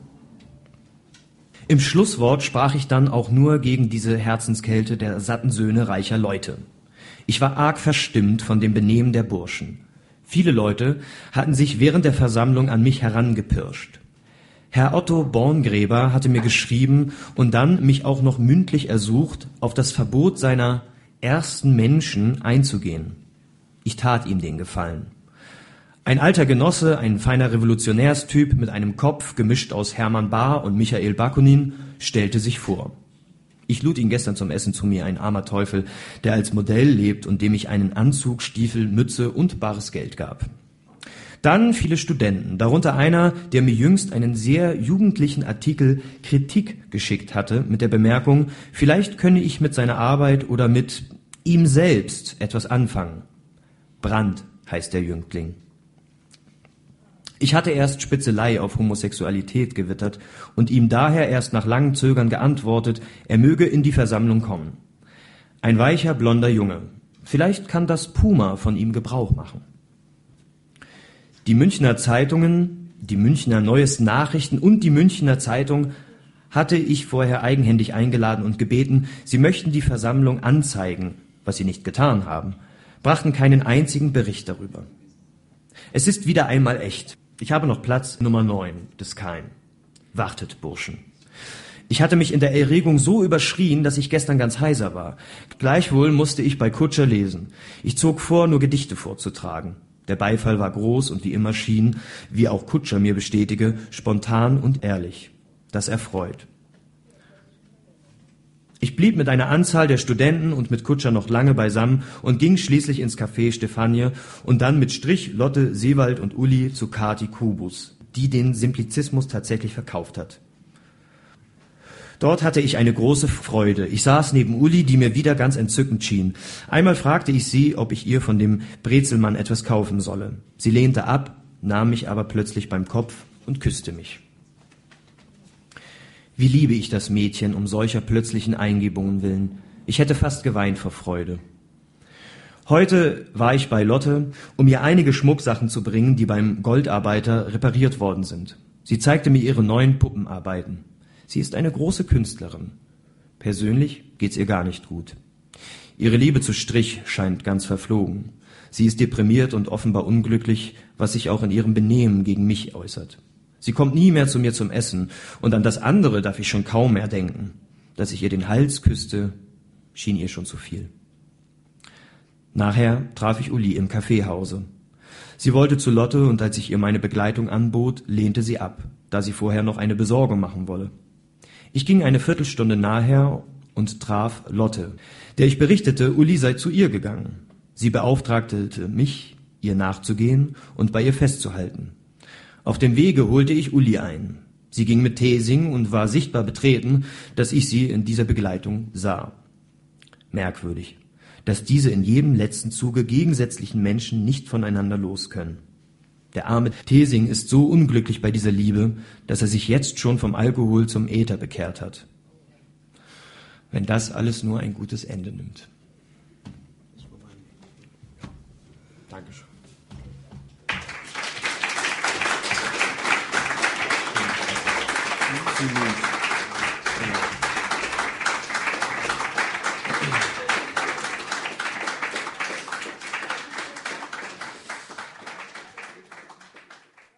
Im Schlusswort sprach ich dann auch nur gegen diese Herzenskälte der satten Söhne reicher Leute. Ich war arg verstimmt von dem Benehmen der Burschen. Viele Leute hatten sich während der Versammlung an mich herangepirscht. Herr Otto Borngräber hatte mir geschrieben und dann mich auch noch mündlich ersucht, auf das Verbot seiner ersten Menschen einzugehen. Ich tat ihm den Gefallen. Ein alter Genosse, ein feiner Revolutionärstyp mit einem Kopf, gemischt aus Hermann Bahr und Michael Bakunin, stellte sich vor. Ich lud ihn gestern zum Essen zu mir, ein armer Teufel, der als Modell lebt und dem ich einen Anzug, Stiefel, Mütze und bares Geld gab. Dann viele Studenten, darunter einer, der mir jüngst einen sehr jugendlichen Artikel Kritik geschickt hatte, mit der Bemerkung, vielleicht könne ich mit seiner Arbeit oder mit ihm selbst etwas anfangen. Brandt heißt der Jüngling. Ich hatte erst Spitzelei auf Homosexualität gewittert und ihm daher erst nach langem Zögern geantwortet, er möge in die Versammlung kommen. Ein weicher, blonder Junge. Vielleicht kann das Puma von ihm Gebrauch machen. Die Münchner Zeitungen, die Münchner Neuesten Nachrichten und die Münchner Zeitung hatte ich vorher eigenhändig eingeladen und gebeten, sie möchten die Versammlung anzeigen, was sie nicht getan haben, brachten keinen einzigen Bericht darüber. Es ist wieder einmal echt. Ich habe noch Platz Nummer neun des Kein. Wartet, Burschen. Ich hatte mich in der Erregung so überschrien, dass ich gestern ganz heiser war. Gleichwohl musste ich bei Kutscher lesen. Ich zog vor, nur Gedichte vorzutragen. Der Beifall war groß und wie immer schien, wie auch Kutscher mir bestätige, spontan und ehrlich. Das erfreut. Ich blieb mit einer Anzahl der Studenten und mit Kutscher noch lange beisammen und ging schließlich ins Café Stefanie und dann mit Strich, Lotte, Seewald und Uli zu Kati Kubus, die den Simplizismus tatsächlich verkauft hat. Dort hatte ich eine große Freude. Ich saß neben Uli, die mir wieder ganz entzückend schien. Einmal fragte ich sie, ob ich ihr von dem Brezelmann etwas kaufen solle. Sie lehnte ab, nahm mich aber plötzlich beim Kopf und küsste mich. Wie liebe ich das Mädchen um solcher plötzlichen Eingebungen willen. Ich hätte fast geweint vor Freude. Heute war ich bei Lotte, um ihr einige Schmucksachen zu bringen, die beim Goldarbeiter repariert worden sind. Sie zeigte mir ihre neuen Puppenarbeiten. Sie ist eine große Künstlerin. Persönlich geht's ihr gar nicht gut. Ihre Liebe zu Strich scheint ganz verflogen. Sie ist deprimiert und offenbar unglücklich, was sich auch in ihrem Benehmen gegen mich äußert. Sie kommt nie mehr zu mir zum Essen, und an das andere darf ich schon kaum mehr denken. Dass ich ihr den Hals küsste, schien ihr schon zu viel. Nachher traf ich Uli im Kaffeehause. Sie wollte zu Lotte, und als ich ihr meine Begleitung anbot, lehnte sie ab, da sie vorher noch eine Besorgung machen wolle. Ich ging eine Viertelstunde nachher und traf Lotte, der ich berichtete, Uli sei zu ihr gegangen. Sie beauftragte mich, ihr nachzugehen und bei ihr festzuhalten. Auf dem Wege holte ich Uli ein. Sie ging mit Thesing und war sichtbar betreten, dass ich sie in dieser Begleitung sah. Merkwürdig, dass diese in jedem letzten Zuge gegensätzlichen Menschen nicht voneinander los können. Der arme Thesing ist so unglücklich bei dieser Liebe, dass er sich jetzt schon vom Alkohol zum Äther bekehrt hat. Wenn das alles nur ein gutes Ende nimmt.